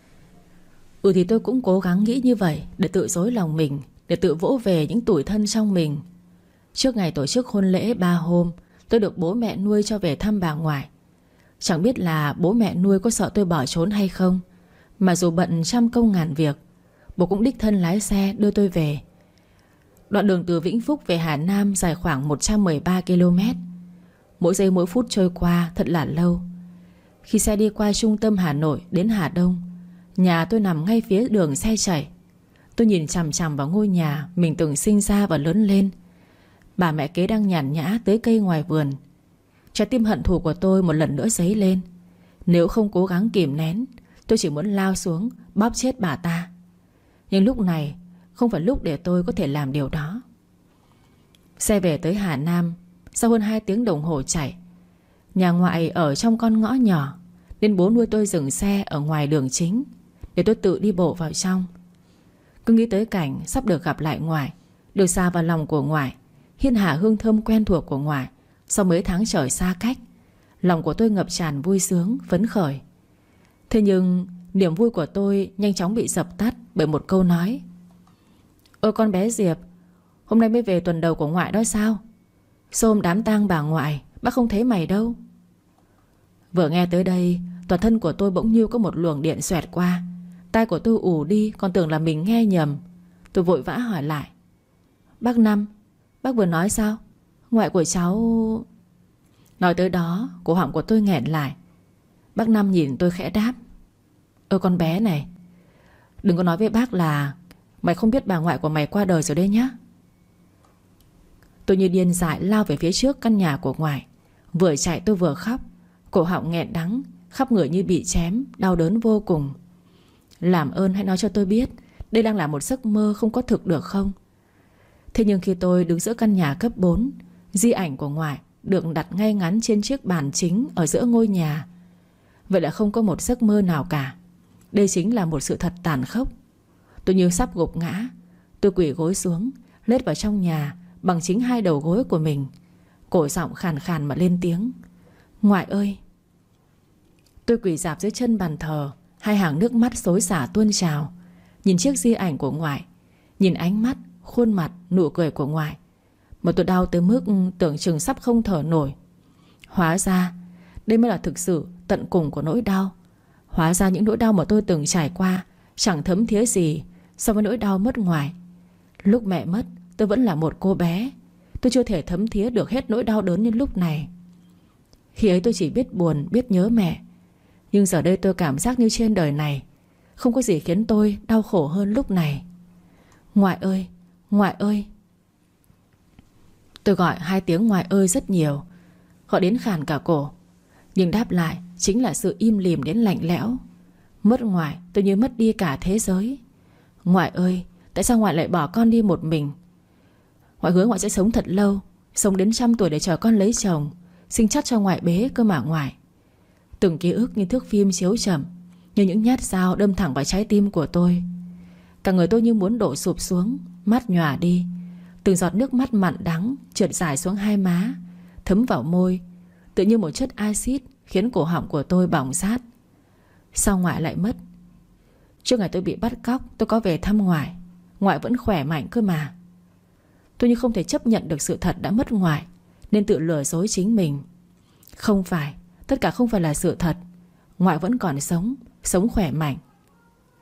Thì tôi cũng cố gắng nghĩ như vậy để tự dối lòng mình, để tự vỗ về những tủi thân trong mình. Trước ngày tổ chức hôn lễ 3 hôm, tôi được bố mẹ nuôi cho về thăm bà ngoại. Chẳng biết là bố mẹ nuôi có sợ tôi bỏ trốn hay không, mà dù bận trăm công ngàn việc, bố cũng đích thân lái xe đưa tôi về. Đoạn đường từ Vĩnh Phúc về Hà Nam dài khoảng 113 km. Mỗi giây mỗi phút trôi qua thật là lâu. Khi xe đi qua trung tâm Hà Nội đến Hà Đông, nhà tôi nằm ngay phía đường xe chạy. Tôi nhìn chằm chằm vào ngôi nhà mình từng sinh ra và lớn lên. Bà mẹ kế đang nhàn nhã tưới cây ngoài vườn. Trái tim hận thù của tôi một lần nữa dấy lên. Nếu không cố gắng kìm nén, tôi chỉ muốn lao xuống bóp chết bà ta. Nhưng lúc này không phải lúc để tôi có thể làm điều đó. Xe về tới Hà Nam sau hơn 2 tiếng đồng hồ chạy. Nhà ngoại ở trong con ngõ nhỏ, nên bố nuôi tôi dừng xe ở ngoài đường chính để tôi tự đi bộ vào trong. Cứ nghĩ tới cảnh sắp được gặp lại ngoại, được xa vào lòng của ngoại, hiên hà hương thơm quen thuộc của ngoại sau mấy tháng trời xa cách, lòng của tôi ngập tràn vui sướng, phấn khởi. Thế nhưng niềm vui của tôi nhanh chóng bị dập tắt bởi một câu nói. Ôi con bé Diệp, hôm nay mới về tuần đầu của ngoại đó sao? Sao hôm đám tang bà ngoại bác không thấy mày đâu? Vừa nghe tới đây, toàn thân của tôi bỗng như có một luồng điện xoẹt qua. Tai của tôi ù đi, còn tưởng là mình nghe nhầm. Tôi vội vã hỏi lại. Bác Năm, bác vừa nói sao? Ngoại của cháu... Nói tới đó, cổ họng của tôi nghẹn lại. Bác Năm nhìn tôi khẽ đáp. Ơ con bé này, đừng có nói với bác là mày không biết bà ngoại của mày qua đời rồi đấy nhá. Tôi như điên dại lao về phía trước căn nhà của ngoại. Vừa chạy tôi vừa khóc. Cổ họng nghẹn đắng, khắp người như bị chém, đau đớn vô cùng. Làm ơn hãy nói cho tôi biết đây đang là một giấc mơ không có thực được không? Thế nhưng khi tôi đứng giữa căn nhà cấp 4, di ảnh của ngoại được đặt ngay ngắn trên chiếc bàn chính ở giữa ngôi nhà. Vậy là không có một giấc mơ nào cả. Đây chính là một sự thật tàn khốc. Tôi như sắp gục ngã. Tôi quỳ gối xuống, lết vào trong nhà bằng chính 2 đầu gối của mình. Cổ giọng khàn khàn mà lên tiếng. Ngoại ơi! Tôi quỳ rạp dưới chân bàn thờ, 2 hàng nước mắt xối xả tuôn trào. Nhìn chiếc di ảnh của ngoại, nhìn ánh mắt, khuôn mặt, nụ cười của ngoại, mà tôi đau tới mức tưởng chừng sắp không thở nổi. Hóa ra đây mới là thực sự tận cùng của nỗi đau. Hóa ra những nỗi đau mà tôi từng trải qua chẳng thấm thía gì so với nỗi đau mất ngoại. Lúc mẹ mất, tôi vẫn là một cô bé. Tôi chưa thể thấm thía được hết nỗi đau đớn như lúc này. Khi ấy tôi chỉ biết buồn, biết nhớ mẹ. Nhưng giờ đây tôi cảm giác như trên đời này không có gì khiến tôi đau khổ hơn lúc này. Ngoại ơi! Ngoại ơi! Tôi gọi 2 tiếng ngoại ơi rất nhiều, gọi đến khàn cả cổ. Nhưng đáp lại chính là sự im lìm đến lạnh lẽo. Mất ngoại tôi như mất đi cả thế giới. Ngoại ơi! Tại sao ngoại lại bỏ con đi một mình? Ngoại hứa ngoại sẽ sống thật lâu, sống đến 100 tuổi để chờ con lấy chồng, sinh chắc cho ngoại bế cơ mà ngoại. Từng ký ức như thước phim chiếu chậm, như những nhát dao đâm thẳng vào trái tim của tôi. Cả người tôi như muốn đổ sụp xuống, mắt nhòa đi. Từng giọt nước mắt mặn đắng trượt dài xuống 2 má, thấm vào môi, tự như một chất axit khiến cổ họng của tôi bỏng rát. Sao ngoại lại mất? Trước ngày tôi bị bắt cóc, tôi có về thăm ngoại. Ngoại vẫn khỏe mạnh cơ mà. Tôi như không thể chấp nhận được sự thật đã mất ngoại, nên tự lừa dối chính mình. Không phải, tất cả không phải là sự thật. Ngoại vẫn còn sống, sống khỏe mạnh.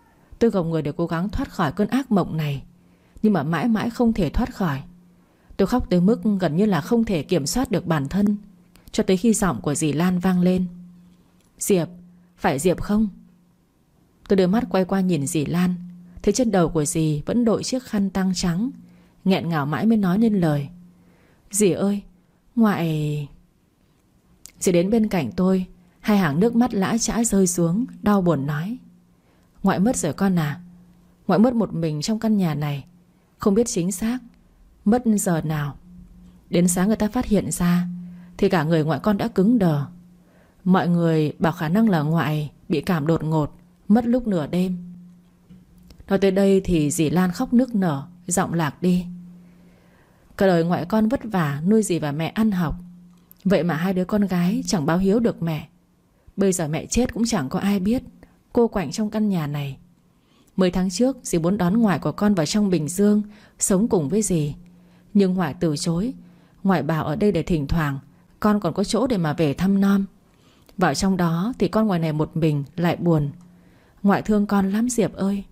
Tôi gồng người để cố gắng thoát khỏi cơn ác mộng này, nhưng mà mãi mãi không thể thoát khỏi. Tôi khóc tới mức gần như là không thể kiểm soát được bản thân, cho tới khi giọng của dì Lan vang lên: Diệp, phải Diệp không? Tôi đưa mắt quay qua nhìn dì Lan, thấy trên đầu của dì vẫn đội chiếc khăn tang trắng. Nghẹn ngào mãi mới nói nên lời: Dì ơi, ngoại... Dì đến bên cạnh tôi, hai hàng nước mắt lã chã rơi xuống, đau buồn nói: Ngoại mất rồi con à. Ngoại mất một mình trong căn nhà này, không biết chính xác mất giờ nào. Đến sáng người ta phát hiện ra thì cả người ngoại con đã cứng đờ. Mọi người bảo khả năng là ngoại bị cảm đột ngột, mất lúc nửa đêm. Nói tới đây thì dì Lan khóc nức nở, giọng lạc đi. Cả đời ngoại con vất vả nuôi dì và mẹ ăn học, vậy mà hai đứa con gái chẳng báo hiếu được mẹ. Bây giờ mẹ chết cũng chẳng có ai biết, cô quạnh trong căn nhà này. 10 tháng trước dì muốn đón ngoại của con vào trong Bình Dương sống cùng với dì, nhưng ngoại từ chối. Ngoại bảo ở đây để thỉnh thoảng con còn có chỗ để mà về thăm nom. Vào trong đó thì con ngoài này một mình lại buồn. Ngoại thương con lắm Diệp ơi.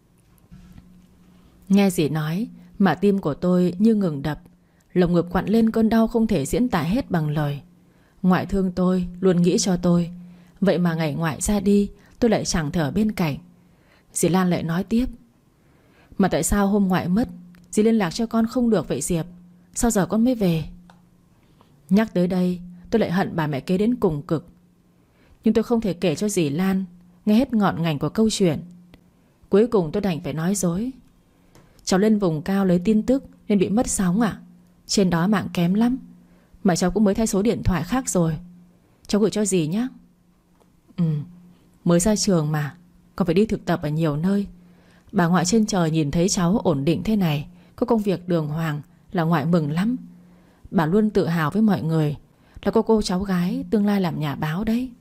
Nghe dì nói mà tim của tôi như ngừng đập, lồng ngực quặn lên cơn đau không thể diễn tả hết bằng lời. Ngoại thương tôi, luôn nghĩ cho tôi, vậy mà ngày ngoại ra đi tôi lại chẳng thể ở bên cạnh. Dì Lan lại nói tiếp: Mà tại sao hôm ngoại mất dì liên lạc cho con không được vậy Diệp? Sao giờ con mới về? Nhắc tới đây tôi lại hận bà mẹ kế đến cùng cực. Nhưng tôi không thể kể cho dì Lan nghe hết ngọn ngành của câu chuyện. Cuối cùng tôi đành phải nói dối: Cháu lên vùng cao lấy tin tức nên bị mất sóng ạ. Trên đó mạng kém lắm, mà cháu cũng mới thay số điện thoại khác rồi. Cháu gửi cho dì nhé. Mới ra trường mà, còn phải đi thực tập ở nhiều nơi. Bà ngoại trên trời nhìn thấy cháu ổn định thế này, có công việc đường hoàng là ngoại mừng lắm. Bà luôn tự hào với mọi người là có cô cháu gái tương lai làm nhà báo đấy.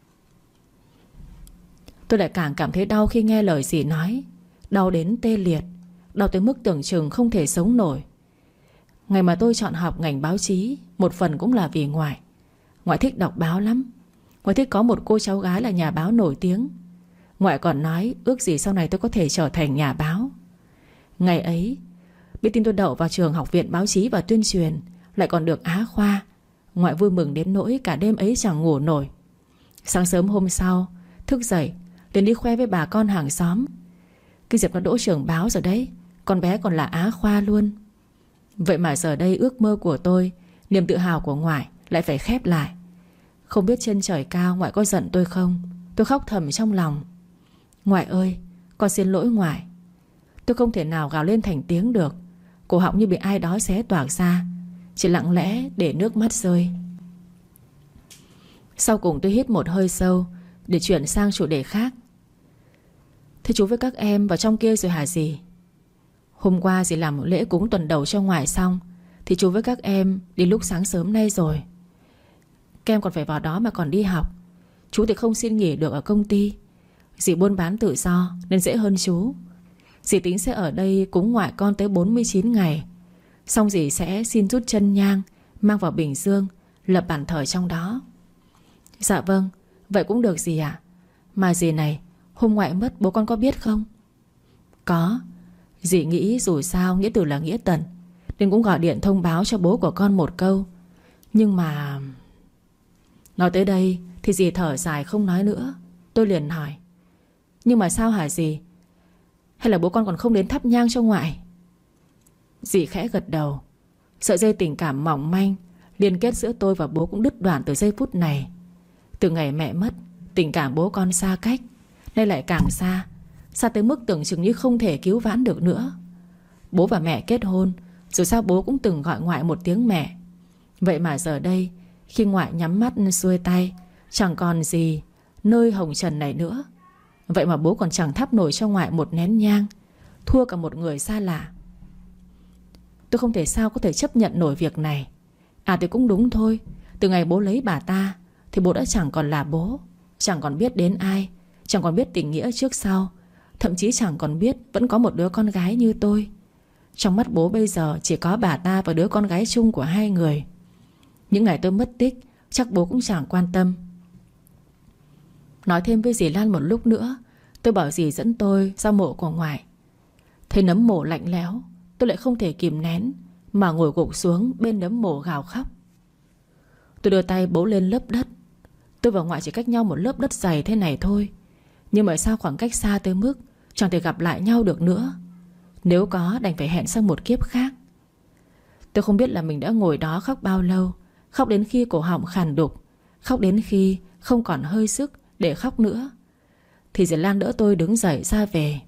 Tôi lại càng cảm thấy đau khi nghe lời dì nói. Đau đến tê liệt, đau tới mức tưởng chừng không thể sống nổi. Ngày mà tôi chọn học ngành báo chí, một phần cũng là vì ngoại. Ngoại thích đọc báo lắm. Ngoại thích có một cô cháu gái là nhà báo nổi tiếng. Ngoại còn nói ước gì sau này tôi có thể trở thành nhà báo. Ngày ấy biết tin tôi đậu vào trường Học viện Báo chí và Tuyên truyền, lại còn được Á khoa, ngoại vui mừng đến nỗi cả đêm ấy chẳng ngủ nổi. Sáng sớm hôm sau thức dậy liền đi khoe với bà con hàng xóm: Cái Diệp nó đỗ trường báo rồi đấy, con bé còn là Á khoa luôn. Vậy mà giờ đây ước mơ của tôi, niềm tự hào của ngoại lại phải khép lại. Không biết trên trời cao ngoại có giận tôi không? Tôi khóc thầm trong lòng: Ngoại ơi, con xin lỗi ngoại. Tôi không thể nào gào lên thành tiếng được, cổ họng như bị ai đó xé toạc ra, chỉ lặng lẽ để nước mắt rơi. Sau cùng tôi hít một hơi sâu để chuyển sang chủ đề khác. Thế chú với các em vào trong kia rồi hả dì? Hôm qua dì làm một lễ cúng tuần đầu cho ngoại xong thì chú với các em đi lúc sáng sớm nay rồi. Các em còn phải vào đó mà còn đi học. Chú thì không xin nghỉ được ở công ty. Dì buôn bán tự do nên dễ hơn chú. Dì tính sẽ ở đây cúng ngoại con tới 49 ngày. Xong dì sẽ xin rút chân nhang mang vào Bình Dương, lập bàn thờ trong đó. Dạ vâng, vậy cũng được dì ạ. Mà dì này, hôm ngoại mất bố con có biết không? Có. Dì nghĩ dù sao nghĩa tử là nghĩa tận, nên cũng gọi điện thông báo cho bố của con một câu. Nhưng mà... Nói tới đây thì dì thở dài không nói nữa. Tôi liền hỏi: Nhưng mà sao hả dì? Hay là bố con còn không đến thắp nhang cho ngoại? Dì khẽ gật đầu. Sợi dây tình cảm mỏng manh liên kết giữa tôi và bố cũng đứt đoạn từ giây phút này. Từ ngày mẹ mất, tình cảm bố con xa cách, nay lại càng xa. Xa tới mức tưởng chừng như không thể cứu vãn được nữa. Bố và mẹ kết hôn, dù sao bố cũng từng gọi ngoại một tiếng mẹ. Vậy mà giờ đây, khi ngoại nhắm mắt xuôi tay, chẳng còn gì nơi hồng trần này nữa. Vậy mà bố còn chẳng thắp nổi cho ngoại một nén nhang, thua cả một người xa lạ. Tôi không thể sao có thể chấp nhận nổi việc này. À thì cũng đúng thôi. Từ ngày bố lấy bà ta thì bố đã chẳng còn là bố, chẳng còn biết đến ai, chẳng còn biết tình nghĩa trước sau, thậm chí chẳng còn biết vẫn có một đứa con gái như tôi. Trong mắt bố bây giờ chỉ có bà ta và đứa con gái chung của hai người. Những ngày tôi mất tích chắc bố cũng chẳng quan tâm. Nói thêm với dì Lan một lúc nữa, Tôi bảo dì dẫn tôi ra mộ của ngoại. Thấy nấm mộ lạnh lẽo, tôi lại không thể kìm nén mà ngồi gục xuống bên nấm mộ gào khóc. Tôi đưa tay bấu lên lớp đất. Tôi và ngoại chỉ cách nhau một lớp đất dày thế này thôi, nhưng mà sao khoảng cách xa tới mức chẳng thể gặp lại nhau được nữa. Nếu có đành phải hẹn sang một kiếp khác. Tôi không biết là mình đã ngồi đó khóc bao lâu. Khóc đến khi cổ họng khàn đục, khóc đến khi không còn hơi sức để khóc nữa. Thì dì Lan đỡ tôi đứng dậy ra về.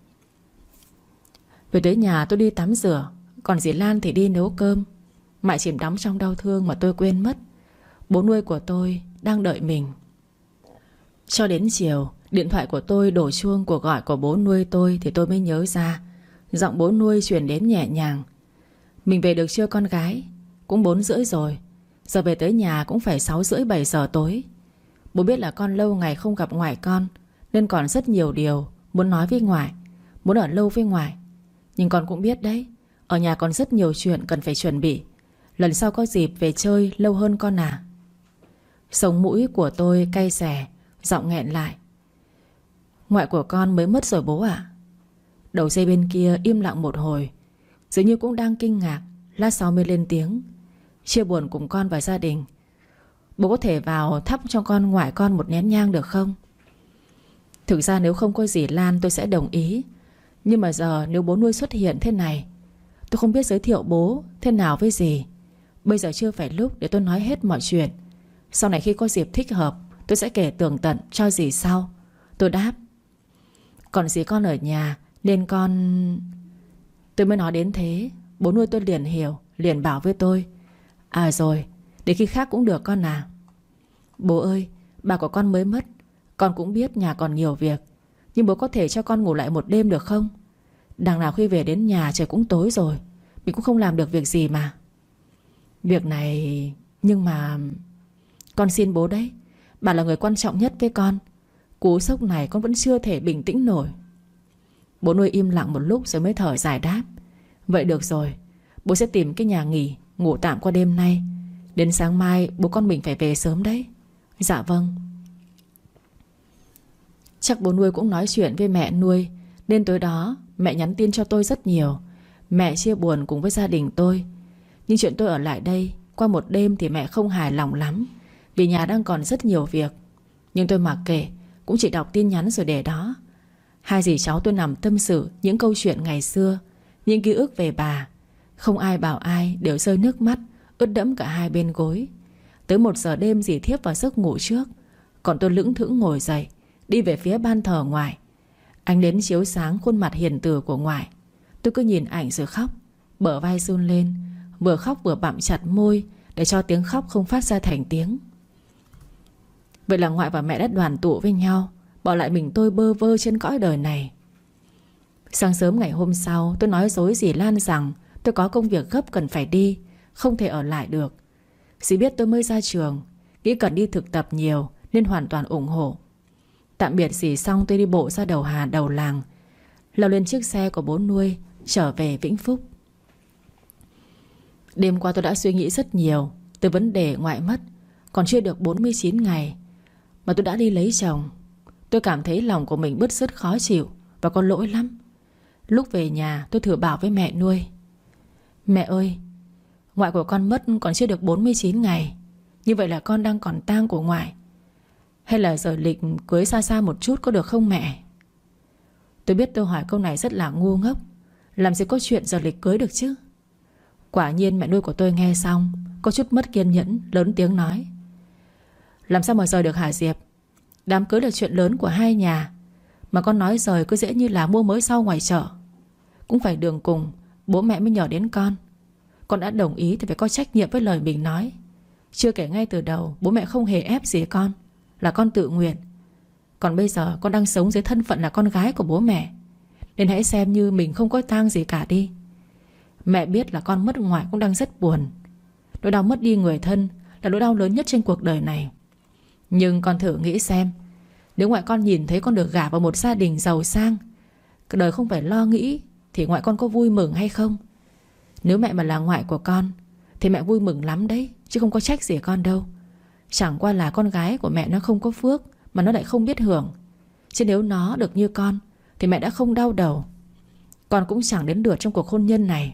Về tới nhà tôi đi tắm rửa, còn dì Lan thì đi nấu cơm. Mãi chìm đắm trong đau thương mà tôi quên mất bố nuôi của tôi đang đợi mình. Cho đến chiều, điện thoại của tôi đổ chuông cuộc gọi của bố nuôi tôi thì tôi mới nhớ ra. Giọng bố nuôi truyền đến nhẹ nhàng: "Mình về được chưa con gái? Cũng 4:30 rồi. Giờ về tới nhà cũng phải 6:30-7 giờ tối. Bố biết là con lâu ngày không gặp ngoại con, nên còn rất nhiều điều muốn nói với ngoại, muốn ở lâu với ngoại. Nhưng con cũng biết đấy, ở nhà còn rất nhiều chuyện cần phải chuẩn bị. Lần sau có dịp về chơi lâu hơn con à." Sống mũi của tôi cay xè, giọng nghẹn lại: "Ngoại của con mới mất rồi bố ạ." Đầu dây bên kia im lặng một hồi, dường như cũng đang kinh ngạc. Lát sau mới lên tiếng: "Chia buồn cùng con và gia đình. Bố có thể vào thắp cho con ngoại con một nén nhang được không?" Thực ra nếu không có dì Lan tôi sẽ đồng ý. Nhưng mà giờ nếu bố nuôi xuất hiện thế này, tôi không biết giới thiệu bố thế nào với dì. Bây giờ chưa phải lúc để tôi nói hết mọi chuyện. Sau này khi có dịp thích hợp, tôi sẽ kể tường tận cho dì sau. Tôi đáp: "Còn dì con ở nhà nên con..." Tôi mới nói đến thế, bố nuôi tôi liền hiểu, liền bảo với tôi: "À rồi, để khi khác cũng được con à." "Bố ơi, bà của con mới mất. Con cũng biết nhà còn nhiều việc, nhưng bố có thể cho con ngủ lại một đêm được không? Đằng nào khi về đến nhà trời cũng tối rồi, mình cũng không làm được việc gì mà." "Việc này... nhưng mà... con xin bố đấy, bà là người quan trọng nhất với con. Cú sốc này con vẫn chưa thể bình tĩnh nổi." Bố nuôi im lặng một lúc rồi mới thở dài đáp: "Vậy được rồi, bố sẽ tìm cái nhà nghỉ ngủ tạm qua đêm nay. Đến sáng mai bố con mình phải về sớm đấy." "Dạ vâng." Chắc bố nuôi cũng nói chuyện với mẹ nuôi, nên tối đó mẹ nhắn tin cho tôi rất nhiều. Mẹ chia buồn cùng với gia đình tôi. Nhưng chuyện tôi ở lại đây qua một đêm thì mẹ không hài lòng lắm, vì nhà đang còn rất nhiều việc. Nhưng tôi mặc kệ, cũng chỉ đọc tin nhắn rồi để đó. Hai dì cháu tôi nằm tâm sự những câu chuyện ngày xưa, những ký ức về bà. Không ai bảo ai, đều rơi nước mắt, ướt đẫm cả hai bên gối. Tới 1 giờ đêm dì thiếp vào giấc ngủ trước, còn tôi lững thững ngồi dậy, đi về phía ban thờ ngoại. Ánh nến chiếu sáng khuôn mặt hiền từ của ngoại. Tôi cứ nhìn ảnh rồi khóc, bờ vai run lên, vừa khóc vừa bặm chặt môi để cho tiếng khóc không phát ra thành tiếng. Vậy là ngoại và mẹ đã đoàn tụ với nhau, bỏ lại mình tôi bơ vơ trên cõi đời này. Sáng sớm ngày hôm sau, tôi nói dối dì Lan rằng tôi có công việc gấp cần phải đi, không thể ở lại được. Dì biết tôi mới ra trường, nghĩ cần đi thực tập nhiều nên hoàn toàn ủng hộ. Tạm biệt dì xong tôi đi bộ ra đầu Hà đầu làng, leo lên chiếc xe của bố nuôi trở về Vĩnh Phúc. Đêm qua tôi đã suy nghĩ rất nhiều từ vấn đề ngoại mất. Còn chưa được 49 ngày mà tôi đã đi lấy chồng. Tôi cảm thấy lòng của mình bứt rứt khó chịu và có lỗi lắm. Lúc về nhà tôi thử bảo với mẹ nuôi: "Mẹ ơi, ngoại của con mất còn chưa được 49 ngày. Như vậy là con đang còn tang của ngoại. Hay là giờ lịch cưới xa xa một chút có được không mẹ?" Tôi biết tôi hỏi câu này rất là ngu ngốc. Làm gì có chuyện giờ lịch cưới được chứ. Quả nhiên mẹ nuôi của tôi nghe xong có chút mất kiên nhẫn, lớn tiếng nói: "Làm sao mà rời được hả Diệp? Đám cưới là chuyện lớn của hai nhà, mà con nói rời cứ dễ như là mua mới sau ngoài chợ. Cũng phải đường cùng bố mẹ mới nhờ đến con. Con đã đồng ý thì phải có trách nhiệm với lời mình nói. Chưa kể ngay từ đầu bố mẹ không hề ép gì con, là con tự nguyện. Còn bây giờ con đang sống dưới thân phận là con gái của bố mẹ, nên hãy xem như mình không có tang gì cả đi. Mẹ biết là con mất ngoại cũng đang rất buồn. Nỗi đau mất đi người thân là nỗi đau lớn nhất trên cuộc đời này. Nhưng con thử nghĩ xem, nếu ngoại con nhìn thấy con được gả vào một gia đình giàu sang, cả đời không phải lo nghĩ, thì ngoại con có vui mừng hay không? Nếu mẹ mà là ngoại của con thì mẹ vui mừng lắm đấy, chứ không có trách gì con đâu. Chẳng qua là con gái của mẹ nó không có phước, mà nó lại không biết hưởng. Chứ nếu nó được như con thì mẹ đã không đau đầu. Con cũng chẳng đến lượt trong cuộc hôn nhân này.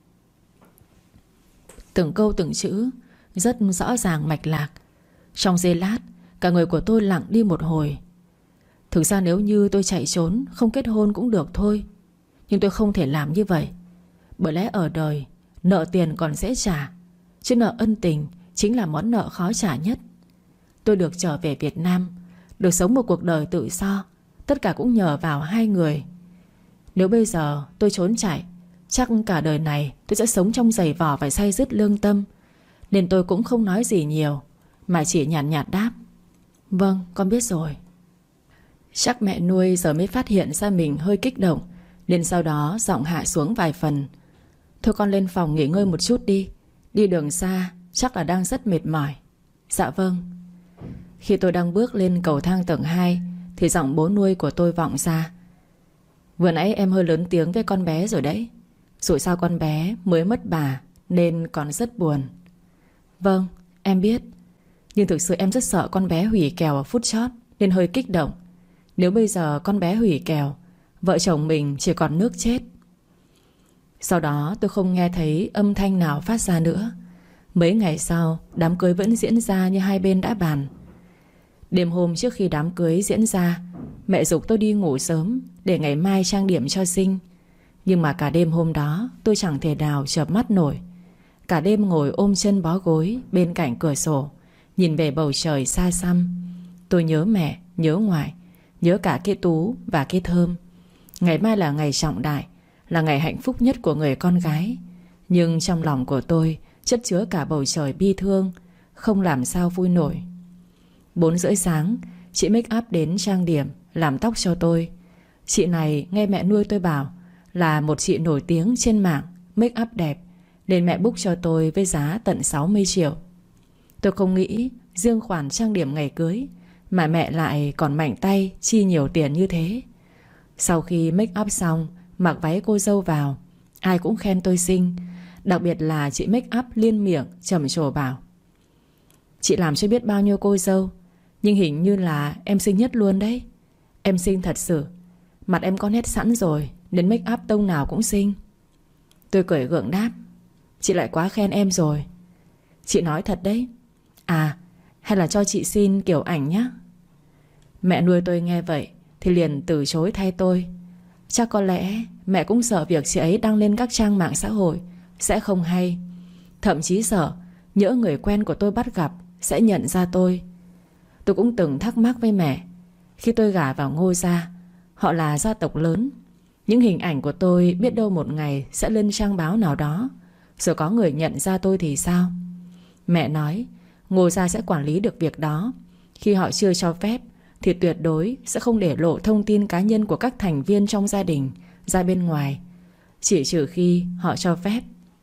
Từng câu từng chữ rất rõ ràng mạch lạc. Trong giây lát, cả người của tôi lặng đi một hồi. Thực ra nếu như tôi chạy trốn, không kết hôn cũng được thôi. Nhưng tôi không thể làm như vậy. Bởi lẽ ở đời, nợ tiền còn dễ trả, chứ nợ ân tình chính là món nợ khó trả nhất. Tôi được trở về Việt Nam, được sống một cuộc đời tự do. Tất cả cũng nhờ vào hai người. Nếu bây giờ tôi trốn chạy, chắc cả đời này tôi sẽ sống trong giày vò và day dứt lương tâm. Nên tôi cũng không nói gì nhiều, mà chỉ nhàn nhạt đáp: vâng, con biết rồi. Chắc mẹ nuôi giờ mới phát hiện ra mình hơi kích động, nên sau đó giọng hạ xuống vài phần: thôi con lên phòng nghỉ ngơi một chút đi. Đi đường xa chắc là đang rất mệt mỏi. Dạ vâng. Khi tôi đang bước lên cầu thang tầng 2 thì giọng bố nuôi của tôi vọng ra: vừa nãy em hơi lớn tiếng với con bé rồi đấy. Dù sao con bé mới mất bà nên còn rất buồn. Vâng, em biết. Nhưng thực sự em rất sợ con bé hủy kèo ở phút chót, nên hơi kích động. Nếu bây giờ con bé hủy kèo, vợ chồng mình chỉ còn nước chết. Sau đó tôi không nghe thấy âm thanh nào phát ra nữa. Mấy ngày sau, đám cưới vẫn diễn ra như hai bên đã bàn. Đêm hôm trước khi đám cưới diễn ra, mẹ giục tôi đi ngủ sớm để ngày mai trang điểm cho xinh. Nhưng mà cả đêm hôm đó tôi chẳng thể nào chợp mắt nổi. Cả đêm ngồi ôm chân bó gối bên cạnh cửa sổ, nhìn về bầu trời xa xăm. Tôi nhớ mẹ, nhớ ngoại, nhớ cả cái Tú và cái Thơm. Ngày mai là ngày trọng đại, là ngày hạnh phúc nhất của người con gái. Nhưng trong lòng của tôi chất chứa cả bầu trời bi thương, không làm sao vui nổi. 4:30 sáng, chị make up đến trang điểm, làm tóc cho tôi. Chị này nghe mẹ nuôi tôi bảo là một chị nổi tiếng trên mạng make up đẹp, nên mẹ book cho tôi với giá tận 60 triệu. Tôi không nghĩ riêng khoản trang điểm ngày cưới mà mẹ lại còn mạnh tay chi nhiều tiền như thế. Sau khi make up xong, mặc váy cô dâu vào, ai cũng khen tôi xinh. Đặc biệt là chị make up liên miệng trầm trồ bảo: chị làm cho biết bao nhiêu cô dâu, nhưng hình như là em xinh nhất luôn đấy. Em xinh thật sự. Mặt em có nét sẵn rồi, nên make up tông nào cũng xinh. Tôi cười gượng đáp: chị lại quá khen em rồi. Chị nói thật đấy. À, hay là cho chị xin kiểu ảnh nhé. Mẹ nuôi tôi nghe vậy thì liền từ chối thay tôi. Chắc có lẽ mẹ cũng sợ việc chị ấy đăng lên các trang mạng xã hội sẽ không hay. Thậm chí sợ nhỡ người quen của tôi bắt gặp sẽ nhận ra tôi. Tôi cũng từng thắc mắc với mẹ. Khi tôi gả vào Ngô gia, họ là gia tộc lớn, những hình ảnh của tôi biết đâu một ngày sẽ lên trang báo nào đó, rồi có người nhận ra tôi thì sao? Mẹ nói Ngô gia sẽ quản lý được việc đó. Khi họ chưa cho phép thì tuyệt đối sẽ không để lộ thông tin cá nhân của các thành viên trong gia đình ra bên ngoài, chỉ trừ khi họ cho phép.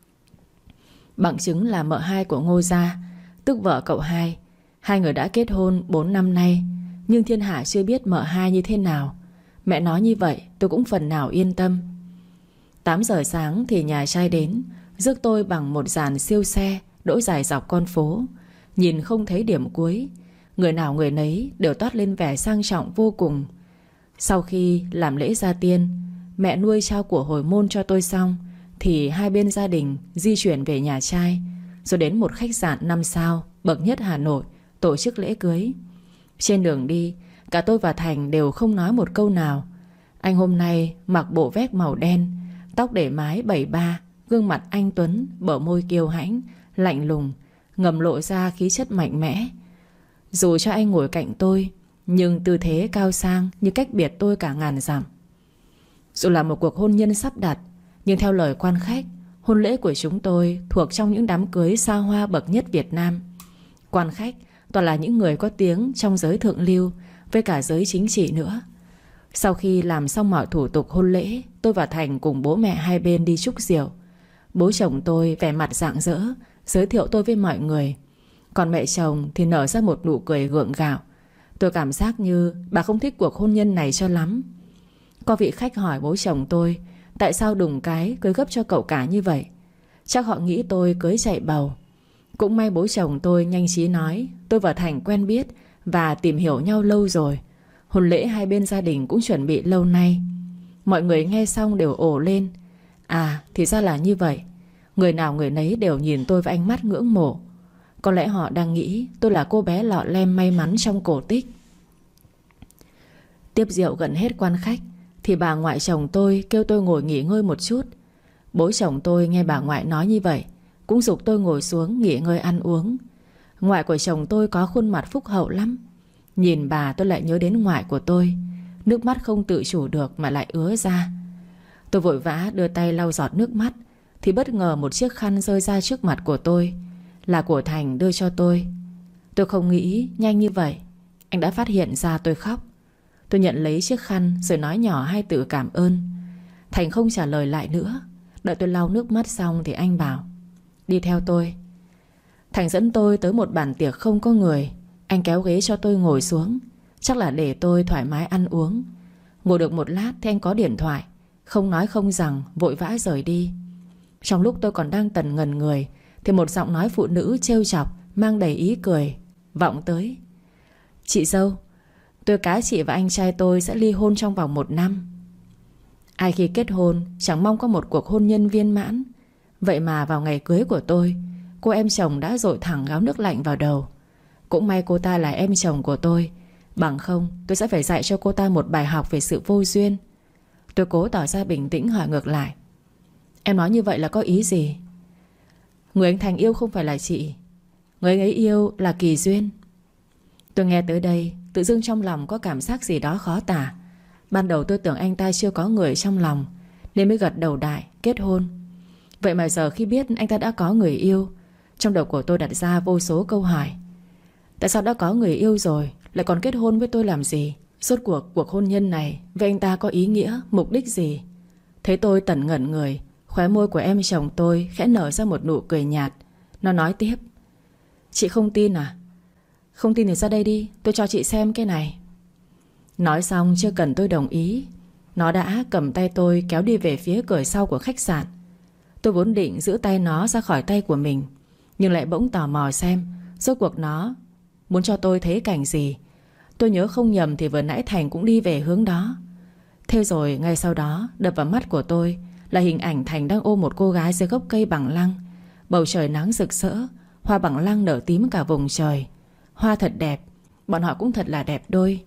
Bằng chứng là mợ hai của Ngô gia, tức vợ cậu hai. Hai người đã kết hôn 4 năm nay, nhưng thiên hạ chưa biết mợ hai như thế nào. Mẹ nói như vậy tôi cũng phần nào yên tâm. 8 giờ sáng thì nhà trai đến, rước tôi bằng một dàn siêu xe đỗ dài dọc con phố. Nhìn không thấy điểm cuối, người nào người nấy đều toát lên vẻ sang trọng vô cùng. Sau khi làm lễ gia tiên, mẹ nuôi trao của hồi môn cho tôi xong, thì hai bên gia đình di chuyển về nhà trai, rồi đến một khách sạn 5 sao bậc nhất Hà Nội tổ chức lễ cưới. Trên đường đi, cả tôi và Thành đều không nói một câu nào. Anh hôm nay mặc bộ vest màu đen, tóc để mái 73, gương mặt anh tuấn, bờ môi kiêu hãnh, lạnh lùng, ngầm lộ ra khí chất mạnh mẽ. Dù cho anh ngồi cạnh tôi, nhưng tư thế cao sang như cách biệt tôi cả ngàn dặm. Dù là một cuộc hôn nhân sắp đặt, nhưng theo lời quan khách, hôn lễ của chúng tôi thuộc trong những đám cưới xa hoa bậc nhất Việt Nam. Quan khách toàn là những người có tiếng trong giới thượng lưu, với cả giới chính trị nữa. Sau khi làm xong mọi thủ tục hôn lễ, tôi và Thành cùng bố mẹ hai bên đi chúc rượu. Bố chồng tôi vẻ mặt rạng rỡ, giới thiệu tôi với mọi người. Còn mẹ chồng thì nở ra một nụ cười gượng gạo. Tôi cảm giác như bà không thích cuộc hôn nhân này cho lắm. Có vị khách hỏi bố chồng tôi tại sao đùng cái cưới gấp cho cậu cả như vậy. Chắc họ nghĩ tôi cưới chạy bầu. Cũng may bố chồng tôi nhanh trí nói tôi và Thành quen biết và tìm hiểu nhau lâu rồi. Hôn lễ hai bên gia đình cũng chuẩn bị lâu nay. Mọi người nghe xong đều ồ lên. À thì ra là như vậy. Người nào người nấy đều nhìn tôi với ánh mắt ngưỡng mộ. Có lẽ họ đang nghĩ tôi là cô bé lọ lem may mắn trong cổ tích. Tiếp rượu gần hết quan khách thì bà ngoại chồng tôi kêu tôi ngồi nghỉ ngơi một chút. Bố chồng tôi nghe bà ngoại nói như vậy cũng giục tôi ngồi xuống nghỉ ngơi ăn uống. Ngoại của chồng tôi có khuôn mặt phúc hậu lắm. Nhìn bà tôi lại nhớ đến ngoại của tôi. Nước mắt không tự chủ được mà lại ứa ra. Tôi vội vã đưa tay lau giọt nước mắt thì bất ngờ một chiếc khăn rơi ra trước mặt của tôi. Là của Thành đưa cho tôi. Tôi không nghĩ nhanh như vậy anh đã phát hiện ra tôi khóc. Tôi nhận lấy chiếc khăn rồi nói nhỏ hai từ cảm ơn. Thành không trả lời lại nữa. Đợi tôi lau nước mắt xong thì anh bảo đi theo tôi. Thành dẫn tôi tới một bàn tiệc không có người. Anh kéo ghế cho tôi ngồi xuống. Chắc là để tôi thoải mái ăn uống. Ngồi được một lát thì anh có điện thoại. Không nói không rằng vội vã rời đi. Trong lúc tôi còn đang tần ngần người thì một giọng nói phụ nữ trêu chọc mang đầy ý cười vọng tới. Chị dâu, tôi cá chị và anh trai tôi sẽ ly hôn trong vòng 1 năm. Ai khi kết hôn chẳng mong có một cuộc hôn nhân viên mãn. Vậy mà vào ngày cưới của tôi, cô em chồng đã dội thẳng gáo nước lạnh vào đầu. Cũng may cô ta là em chồng của tôi. Bằng không tôi sẽ phải dạy cho cô ta một bài học về sự vô duyên. Tôi cố tỏ ra bình tĩnh hỏi ngược lại. Em nói như vậy là có ý gì? Người anh Thành yêu không phải là chị. Người anh ấy yêu là Kỳ Duyên. Tôi nghe tới đây tự dưng trong lòng có cảm giác gì đó khó tả. Ban đầu tôi tưởng anh ta chưa có người trong lòng nên mới gật đầu đại kết hôn. Vậy mà giờ khi biết anh ta đã có người yêu, trong đầu của tôi đặt ra vô số câu hỏi. Tại sao đã có người yêu rồi lại còn kết hôn với tôi làm gì? Rốt cuộc hôn nhân này với anh ta có ý nghĩa, mục đích gì? Thấy tôi tẩn ngẩn người, khóe môi của em chồng tôi khẽ nở ra một nụ cười nhạt. Nó nói tiếp. Chị không tin à? Không tin thì ra đây đi, tôi cho chị xem cái này. Nói xong chưa cần tôi đồng ý, nó đã cầm tay tôi kéo đi về phía cửa sau của khách sạn. Tôi vốn định giữ tay nó ra khỏi tay của mình, nhưng lại bỗng tò mò xem rốt cuộc nó muốn cho tôi thấy cảnh gì. Tôi nhớ không nhầm thì vừa nãy Thành cũng đi về hướng đó. Thế rồi ngay sau đó đập vào mắt của tôi là hình ảnh Thành đang ôm một cô gái dưới gốc cây bằng lăng. Bầu trời nắng rực rỡ, hoa bằng lăng nở tím cả vùng trời. Hoa thật đẹp, bọn họ cũng thật là đẹp đôi.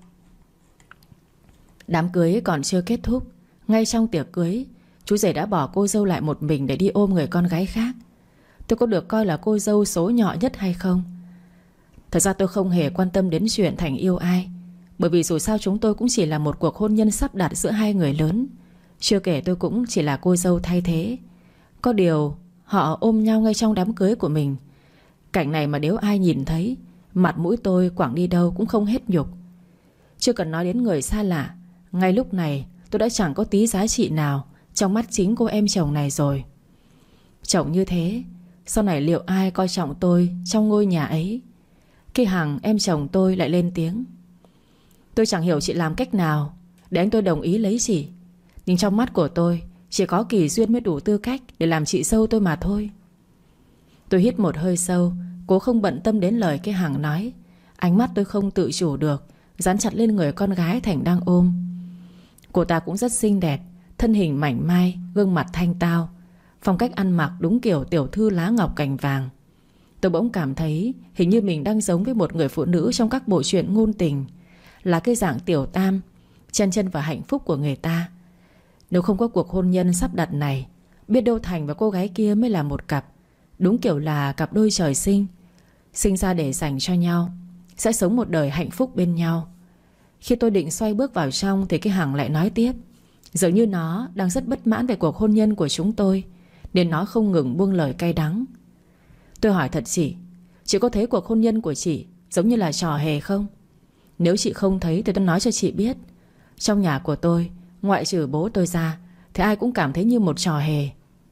Đám cưới còn chưa kết thúc. Ngay trong tiệc cưới, chú rể đã bỏ cô dâu lại một mình để đi ôm người con gái khác. Tôi có được coi là cô dâu số nhỏ nhất hay không? Thật ra tôi không hề quan tâm đến chuyện Thành yêu ai, bởi vì dù sao chúng tôi cũng chỉ là một cuộc hôn nhân sắp đặt giữa hai người lớn. Chưa kể tôi cũng chỉ là cô dâu thay thế. Có điều họ ôm nhau ngay trong đám cưới của mình. Cảnh này mà nếu ai nhìn thấy, mặt mũi tôi quẳng đi đâu cũng không hết nhục. Chưa cần nói đến người xa lạ, ngay lúc này tôi đã chẳng có tí giá trị nào trong mắt chính cô em chồng này rồi. Chồng như thế, sau này liệu ai coi trọng tôi trong ngôi nhà ấy? Khi Hằng em chồng tôi lại lên tiếng. Tôi chẳng hiểu chị làm cách nào để anh tôi đồng ý lấy chị, nhưng trong mắt của tôi chỉ có Kỳ Duyên mới đủ tư cách để làm chị dâu tôi mà thôi. Tôi hít một hơi sâu, cố không bận tâm đến lời cái Hằng nói. Ánh mắt tôi không tự chủ được dán chặt lên người con gái Thành đang ôm. Cô ta cũng rất xinh đẹp, thân hình mảnh mai, gương mặt thanh tao, phong cách ăn mặc đúng kiểu tiểu thư lá ngọc cành vàng. Tôi bỗng cảm thấy hình như mình đang giống với một người phụ nữ trong các bộ truyện ngôn tình, là cái dạng tiểu tam, chân chân vào hạnh phúc của người ta. Nếu không có cuộc hôn nhân sắp đặt này, biết đâu Thành và cô gái kia mới là một cặp, đúng kiểu là cặp đôi trời sinh, sinh ra để dành cho nhau, sẽ sống một đời hạnh phúc bên nhau. Khi tôi định xoay bước vào trong thì cái Hằng lại nói tiếp. Dường như nó đang rất bất mãn về cuộc hôn nhân của chúng tôi, nên nó không ngừng buông lời cay đắng. Tôi hỏi thật chị có thấy cuộc hôn nhân của chị giống như là trò hề không? Nếu chị không thấy thì tôi nói cho chị biết. Trong nhà của tôi, ngoại trừ bố tôi ra, thì ai cũng cảm thấy như một trò hề.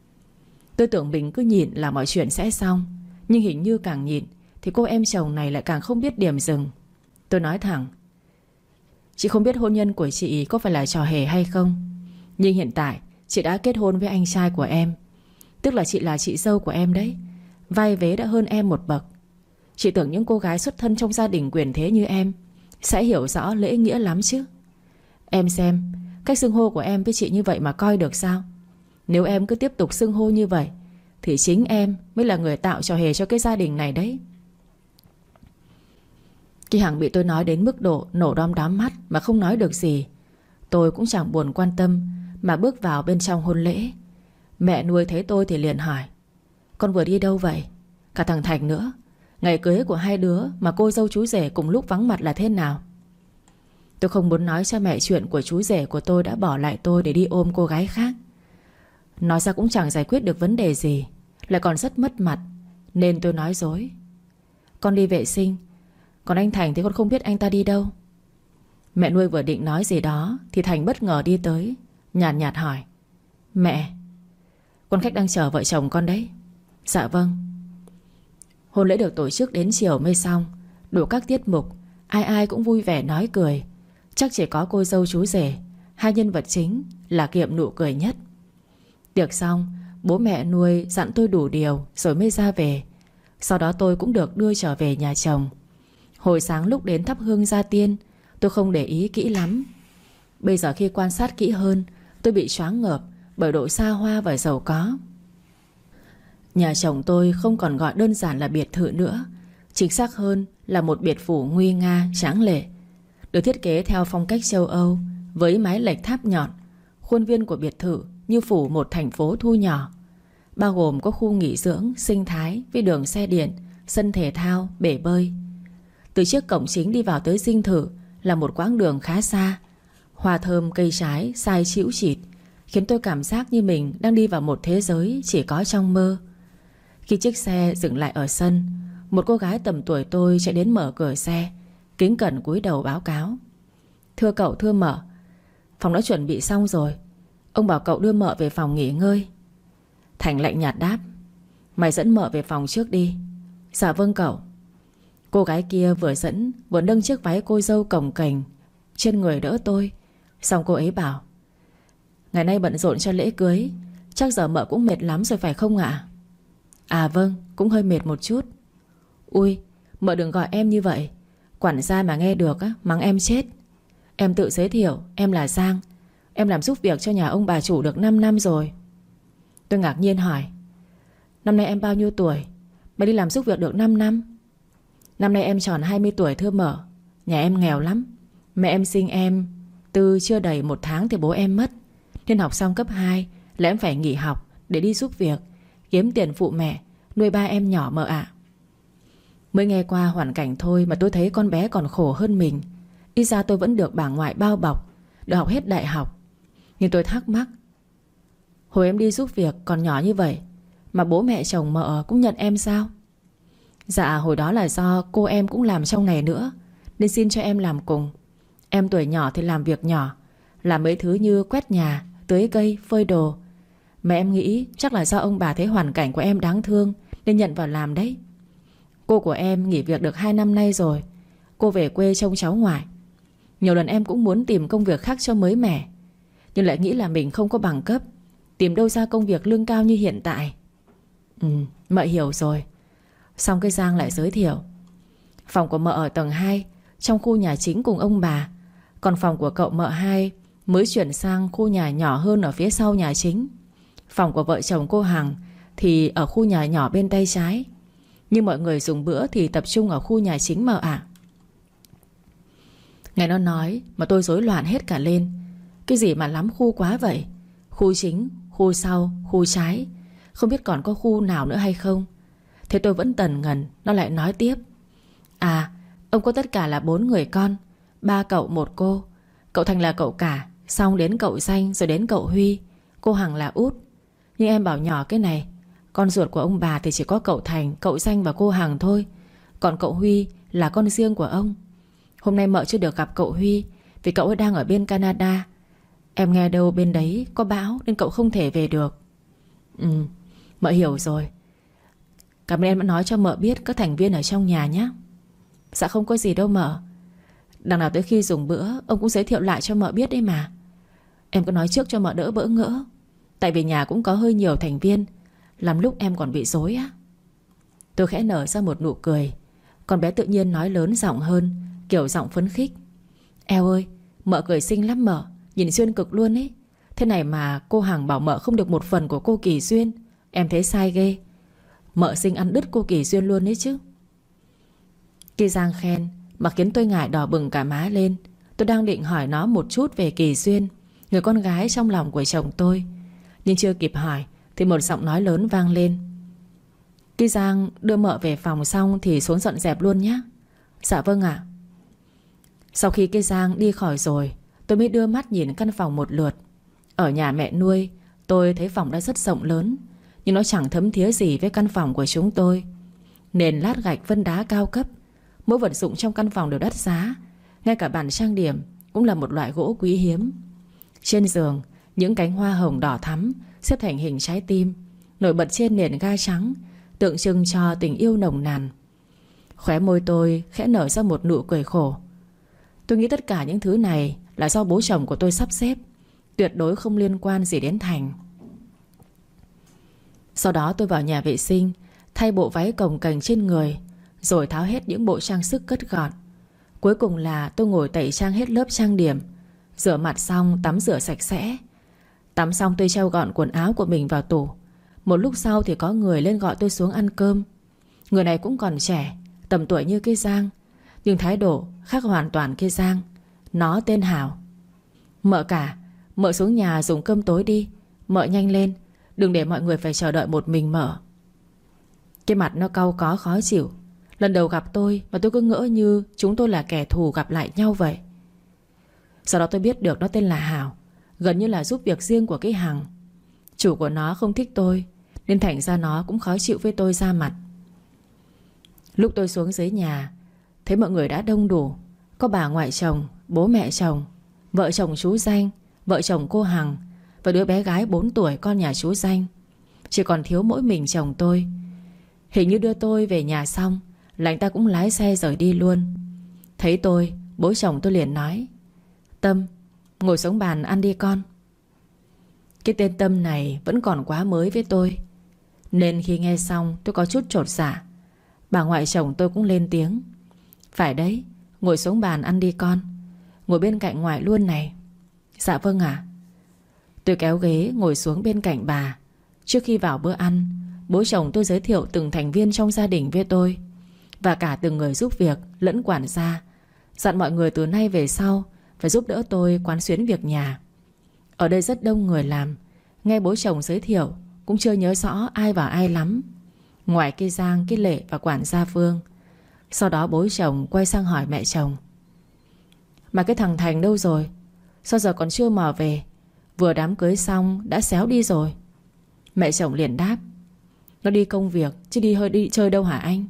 Tôi tưởng mình cứ nhịn là mọi chuyện sẽ xong, nhưng hình như càng nhịn thì cô em chồng này lại càng không biết điểm dừng. Tôi nói thẳng. Chị không biết hôn nhân của chị có phải là trò hề hay không, nhưng hiện tại chị đã kết hôn với anh trai của em, tức là chị là chị dâu của em đấy. Vai vế đã hơn em một bậc. Chị tưởng những cô gái xuất thân trong gia đình quyền thế như em sẽ hiểu rõ lễ nghĩa lắm chứ. Em xem, cách xưng hô của em với chị như vậy mà coi được sao? Nếu em cứ tiếp tục xưng hô như vậy thì chính em mới là người tạo trò hề cho cái gia đình này đấy. Khi Hằng bị tôi nói đến mức độ nổ đom đóm mắt mà không nói được gì, tôi cũng chẳng buồn quan tâm mà bước vào bên trong hôn lễ. Mẹ nuôi thấy tôi thì liền hỏi: con vừa đi đâu vậy? Cả thằng Thành nữa. Ngày cưới của hai đứa mà cô dâu chú rể cùng lúc vắng mặt là thế nào? Tôi không muốn nói cho mẹ chuyện của chú rể của tôi đã bỏ lại tôi để đi ôm cô gái khác. Nói ra cũng chẳng giải quyết được vấn đề gì, lại còn rất mất mặt, nên tôi nói dối: con đi vệ sinh. Còn anh Thành thì con không biết anh ta đi đâu. Mẹ nuôi vừa định nói gì đó thì Thành bất ngờ đi tới, nhàn nhạt hỏi: mẹ, con khách đang chờ vợ chồng con đấy. Dạ vâng. Hôn lễ được tổ chức đến chiều mới xong. Đủ các tiết mục, ai ai cũng vui vẻ nói cười. Chắc chỉ có cô dâu chú rể, hai nhân vật chính là kiệm nụ cười nhất. Tiệc xong, bố mẹ nuôi dặn tôi đủ điều rồi mới ra về. Sau đó tôi cũng được đưa trở về nhà chồng. Hồi sáng lúc đến thắp hương gia tiên, tôi không để ý kỹ lắm. Bây giờ khi quan sát kỹ hơn, tôi bị choáng ngợp bởi độ xa hoa và giàu có. Nhà chồng tôi không còn gọi đơn giản là biệt thự nữa. Chính xác hơn là một biệt phủ nguy nga tráng lệ, được thiết kế theo phong cách châu Âu, với mái lệch tháp nhọn. Khuôn viên của biệt thự như phủ một thành phố thu nhỏ, bao gồm có khu nghỉ dưỡng sinh thái với đường xe điện, sân thể thao, bể bơi. Từ chiếc cổng chính đi vào tới dinh thự là một quãng đường khá xa. Hoa thơm cây trái sai chĩu chịt, khiến tôi cảm giác như mình đang đi vào một thế giới chỉ có trong mơ. Khi chiếc xe dừng lại ở sân, một cô gái tầm tuổi tôi chạy đến mở cửa xe, kính cẩn cúi đầu báo cáo: thưa cậu, thưa mợ, phòng đã chuẩn bị xong rồi. Ông bảo cậu đưa mợ về phòng nghỉ ngơi. Thành lạnh nhạt đáp: mày dẫn mợ về phòng trước đi. Dạ vâng cậu. Cô gái kia vừa dẫn vừa nâng chiếc váy cô dâu cồng kềnh trên người đỡ tôi. Xong cô ấy bảo: ngày nay bận rộn cho lễ cưới, chắc giờ mợ cũng mệt lắm rồi phải không ạ? À vâng, cũng hơi mệt một chút. Ui, mợ đừng gọi em như vậy. Quản gia mà nghe được á, mắng em chết. Em tự giới thiệu, em là Giang. Em làm giúp việc cho nhà ông bà chủ được 5 năm rồi. Tôi ngạc nhiên hỏi: năm nay em bao nhiêu tuổi mà đi làm giúp việc được 5 năm? Năm nay em tròn 20 tuổi thưa mợ. Nhà em nghèo lắm. Mẹ em sinh em từ chưa đầy 1 tháng thì bố em mất, nên học xong cấp 2 là em phải nghỉ học để đi giúp việc, kiếm tiền phụ mẹ, nuôi ba em nhỏ mợ ạ. Mới nghe qua hoàn cảnh thôi mà tôi thấy con bé còn khổ hơn mình. Ít ra tôi vẫn được bà ngoại bao bọc, được học hết đại học. Nhưng tôi thắc mắc, hồi em đi giúp việc còn nhỏ như vậy mà bố mẹ chồng mợ cũng nhận em sao? Dạ hồi đó là do cô em cũng làm trong này nữa, nên xin cho em làm cùng. Em tuổi nhỏ thì làm việc nhỏ, làm mấy thứ như quét nhà, tưới cây, phơi đồ. Mà em nghĩ chắc là do ông bà thấy hoàn cảnh của em đáng thương nên nhận vào làm đấy. Cô của em nghỉ việc được 2 năm nay rồi. Cô về quê trông cháu ngoại. Nhiều lần em cũng muốn tìm công việc khác cho mới mẻ, nhưng lại nghĩ là mình không có bằng cấp, tìm đâu ra công việc lương cao như hiện tại. Mợ hiểu rồi. Xong cái Giang lại giới thiệu: phòng của mợ ở tầng 2, trong khu nhà chính cùng ông bà. Còn phòng của cậu mợ hai mới chuyển sang khu nhà nhỏ hơn ở phía sau nhà chính. Phòng của vợ chồng cô Hằng thì ở khu nhà nhỏ bên tay trái. Nhưng mọi người dùng bữa thì tập trung ở khu nhà chính mợ ạ. Nghe nó nói mà tôi rối loạn hết cả lên. Cái gì mà lắm khu quá vậy? Khu chính, khu sau, khu trái, không biết còn có khu nào nữa hay không. Thế tôi vẫn tần ngần. Nó lại nói tiếp: à, ông có tất cả là 4 người con, 3 cậu 1 cô. Cậu Thành là cậu cả, xong đến cậu Danh, rồi đến cậu Huy. Cô Hằng là út. Nhưng em bảo nhỏ cái này, con ruột của ông bà thì chỉ có cậu Thành, cậu Danh và cô Hằng thôi. Còn cậu Huy là con riêng của ông. Hôm nay mợ chưa được gặp cậu Huy vì cậu ấy đang ở bên Canada. Em nghe đâu bên đấy có bão nên cậu không thể về được. Mợ hiểu rồi. Cảm ơn em đã nói cho mợ biết các thành viên ở trong nhà nhé. Dạ không có gì đâu mợ. Đằng nào tới khi dùng bữa ông cũng giới thiệu lại cho mợ biết đấy mà. Em cứ nói trước cho mợ đỡ bỡ ngỡ. Tại vì nhà cũng có hơi nhiều thành viên, làm lúc em còn bị rối á. Tôi khẽ nở ra một nụ cười. Con bé tự nhiên nói lớn giọng hơn, kiểu giọng phấn khích. Eo ơi, mợ cười xinh lắm mợ, nhìn xuyên cực luôn ấy. Thế này mà cô Hằng bảo mợ không được một phần của cô Kỳ Duyên, em thấy sai ghê. Mợ xinh ăn đứt cô Kỳ Duyên luôn ấy chứ. Kỳ Giang khen mà khiến tôi ngại đỏ bừng cả má lên. Tôi đang định hỏi nó một chút về Kỳ Duyên, người con gái trong lòng của chồng tôi, nhưng chưa kịp hỏi thì một giọng nói lớn vang lên. Kỳ Giang đưa mợ về phòng xong thì xuống dọn dẹp luôn nhé. Dạ vâng ạ. Sau khi Kỳ Giang đi khỏi rồi, tôi mới đưa mắt nhìn căn phòng một lượt. Ở nhà mẹ nuôi, tôi thấy phòng đã rất rộng lớn, nhưng nó chẳng thấm thía gì với căn phòng của chúng tôi. Nền lát gạch vân đá cao cấp, mỗi vật dụng trong căn phòng đều đắt giá. Ngay cả bàn trang điểm cũng là một loại gỗ quý hiếm. Trên giường, những cánh hoa hồng đỏ thắm xếp thành hình trái tim, nổi bật trên nền ga trắng, tượng trưng cho tình yêu nồng nàn. Khóe môi tôi khẽ nở ra một nụ cười khổ. Tôi nghĩ tất cả những thứ này là do bố chồng của tôi sắp xếp, tuyệt đối không liên quan gì đến Thành. Sau đó tôi vào nhà vệ sinh, thay bộ váy cồng kềnh trên người, rồi tháo hết những bộ trang sức cất gọn. Cuối cùng là tôi ngồi tẩy trang hết lớp trang điểm. Rửa mặt xong tắm rửa sạch sẽ. Tắm xong tôi treo gọn quần áo của mình vào tủ. Một lúc sau thì có người lên gọi tôi xuống ăn cơm. Người này cũng còn trẻ, tầm tuổi như cái Giang, nhưng thái độ khác hoàn toàn cái Giang. Nó tên Hảo. Mợ cả, mợ xuống nhà dùng cơm tối đi. Mợ nhanh lên, đừng để mọi người phải chờ đợi một mình mợ. Cái mặt nó cau có khó chịu. Lần đầu gặp tôi mà tôi cứ ngỡ như chúng tôi là kẻ thù gặp lại nhau vậy. Sau đó tôi biết được nó tên là Hảo, gần như là giúp việc riêng của cái Hằng. Chủ của nó không thích tôi, nên thành ra nó cũng khó chịu với tôi ra mặt. Lúc tôi xuống dưới nhà, thấy mọi người đã đông đủ. Có bà ngoại chồng, bố mẹ chồng, vợ chồng chú Danh, vợ chồng cô Hằng và đứa bé gái 4 tuổi con nhà chú Danh. Chỉ còn thiếu mỗi mình chồng tôi. Hình như đưa tôi về nhà xong là anh ta cũng lái xe rời đi luôn. Thấy tôi, bố chồng tôi liền nói: Tâm, ngồi xuống bàn ăn đi con. Cái tên Tâm này vẫn còn quá mới với tôi, nên khi nghe xong tôi có chút chột dạ. Bà ngoại chồng tôi cũng lên tiếng: Phải đấy, ngồi xuống bàn ăn đi con. Ngồi bên cạnh ngoại luôn này. Dạ vâng ạ. Tôi kéo ghế ngồi xuống bên cạnh bà. Trước khi vào bữa ăn, bố chồng tôi giới thiệu từng thành viên trong gia đình với tôi, và cả từng người giúp việc lẫn quản gia. Dặn mọi người từ nay về sau phải giúp đỡ tôi quán xuyến việc nhà. Ở đây rất đông người làm. Nghe bố chồng giới thiệu cũng chưa nhớ rõ ai vào ai lắm, ngoài cái Giang, cái Lệ và quản gia Phương. Sau đó bố chồng quay sang hỏi mẹ chồng: Mà cái thằng Thành đâu rồi? Sao giờ còn chưa mò về? Vừa đám cưới xong đã xéo đi rồi. Mẹ chồng liền đáp: Nó đi công việc chứ đi chơi đâu hả anh?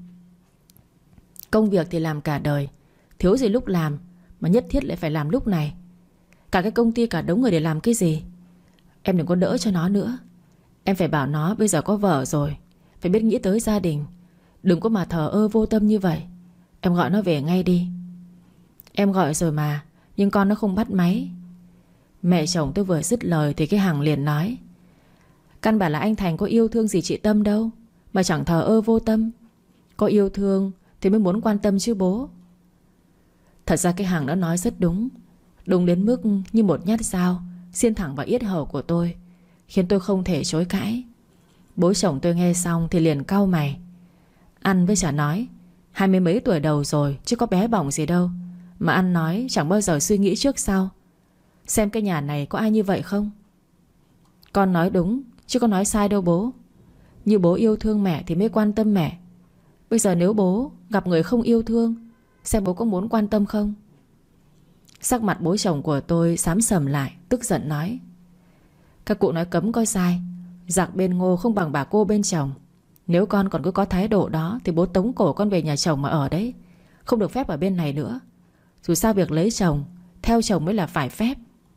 Công việc thì làm cả đời, thiếu gì lúc làm mà nhất thiết lại phải làm lúc này. Cả cái công ty cả đống người để làm cái gì? Em đừng có đỡ cho nó nữa. Em phải bảo nó bây giờ có vợ rồi, phải biết nghĩ tới gia đình. Đừng có mà thờ ơ vô tâm như vậy. Em gọi nó về ngay đi. Em gọi rồi mà, nhưng con nó không bắt máy. Mẹ chồng tôi vừa dứt lời thì cái Hằng liền nói: Căn bản là anh Thành có yêu thương gì chị Tâm đâu, mà chẳng thờ ơ vô tâm. Có yêu thương thì mới muốn quan tâm chứ bố. Thật ra cái Hằng đã nói rất đúng. Đúng đến mức như một nhát dao xiên thẳng vào yết hầu của tôi, khiến tôi không thể chối cãi. Bố chồng tôi nghe xong thì liền cau mày. Ăn với chả nói, 20 mấy tuổi đầu rồi chứ có bé bỏng gì đâu, mà ăn nói chẳng bao giờ suy nghĩ trước sau. Xem cái nhà này có ai như vậy không? Con nói đúng chứ có nói sai đâu bố. Như bố yêu thương mẹ thì mới quan tâm mẹ. Bây giờ nếu bố gặp người không yêu thương, xem bố có muốn quan tâm không? Sắc mặt bố chồng của tôi xám xầm lại, tức giận nói: Các cụ nói cấm coi sai. Giặc bên ngô không bằng bà cô bên chồng. Nếu con còn cứ có thái độ đó thì bố tống cổ con về nhà chồng mà ở đấy. Không được phép ở bên này nữa. Dù sao việc lấy chồng, theo chồng mới là phải phép.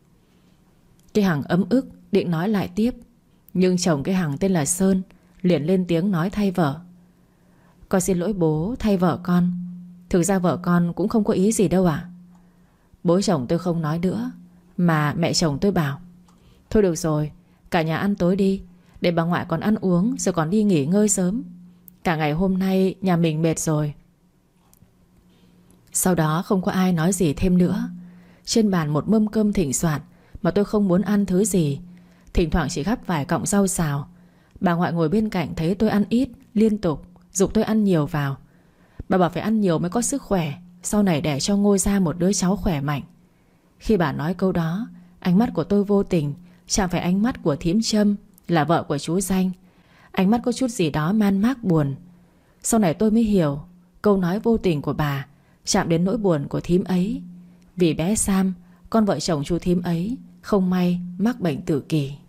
Cái Hằng ấm ức định nói lại tiếp, nhưng chồng cái Hằng tên là Sơn liền lên tiếng nói thay vợ: Con xin lỗi bố thay vợ con. Thực ra vợ con cũng không có ý gì đâu ạ. Bố chồng tôi không nói nữa, mà mẹ chồng tôi bảo: Thôi được rồi, cả nhà ăn tối đi, để bà ngoại còn ăn uống rồi còn đi nghỉ ngơi sớm. Cả ngày hôm nay nhà mình mệt rồi. Sau đó không có ai nói gì thêm nữa. Trên bàn một mâm cơm thịnh soạn mà tôi không muốn ăn thứ gì. Thỉnh thoảng chỉ gắp vài cọng rau xào. Bà ngoại ngồi bên cạnh thấy tôi ăn ít, liên tục giục tôi ăn nhiều vào. Bà bảo phải ăn nhiều mới có sức khỏe, sau này đẻ cho Ngôi ra một đứa cháu khỏe mạnh. Khi bà nói câu đó, ánh mắt của tôi vô tình chạm phải ánh mắt của thím Trâm, là vợ của chú Danh. Ánh mắt có chút gì đó man mác buồn. Sau này tôi mới hiểu câu nói vô tình của bà chạm đến nỗi buồn của thím ấy. Vì bé Sam, con vợ chồng chú thím ấy, không may mắc bệnh tử kỳ.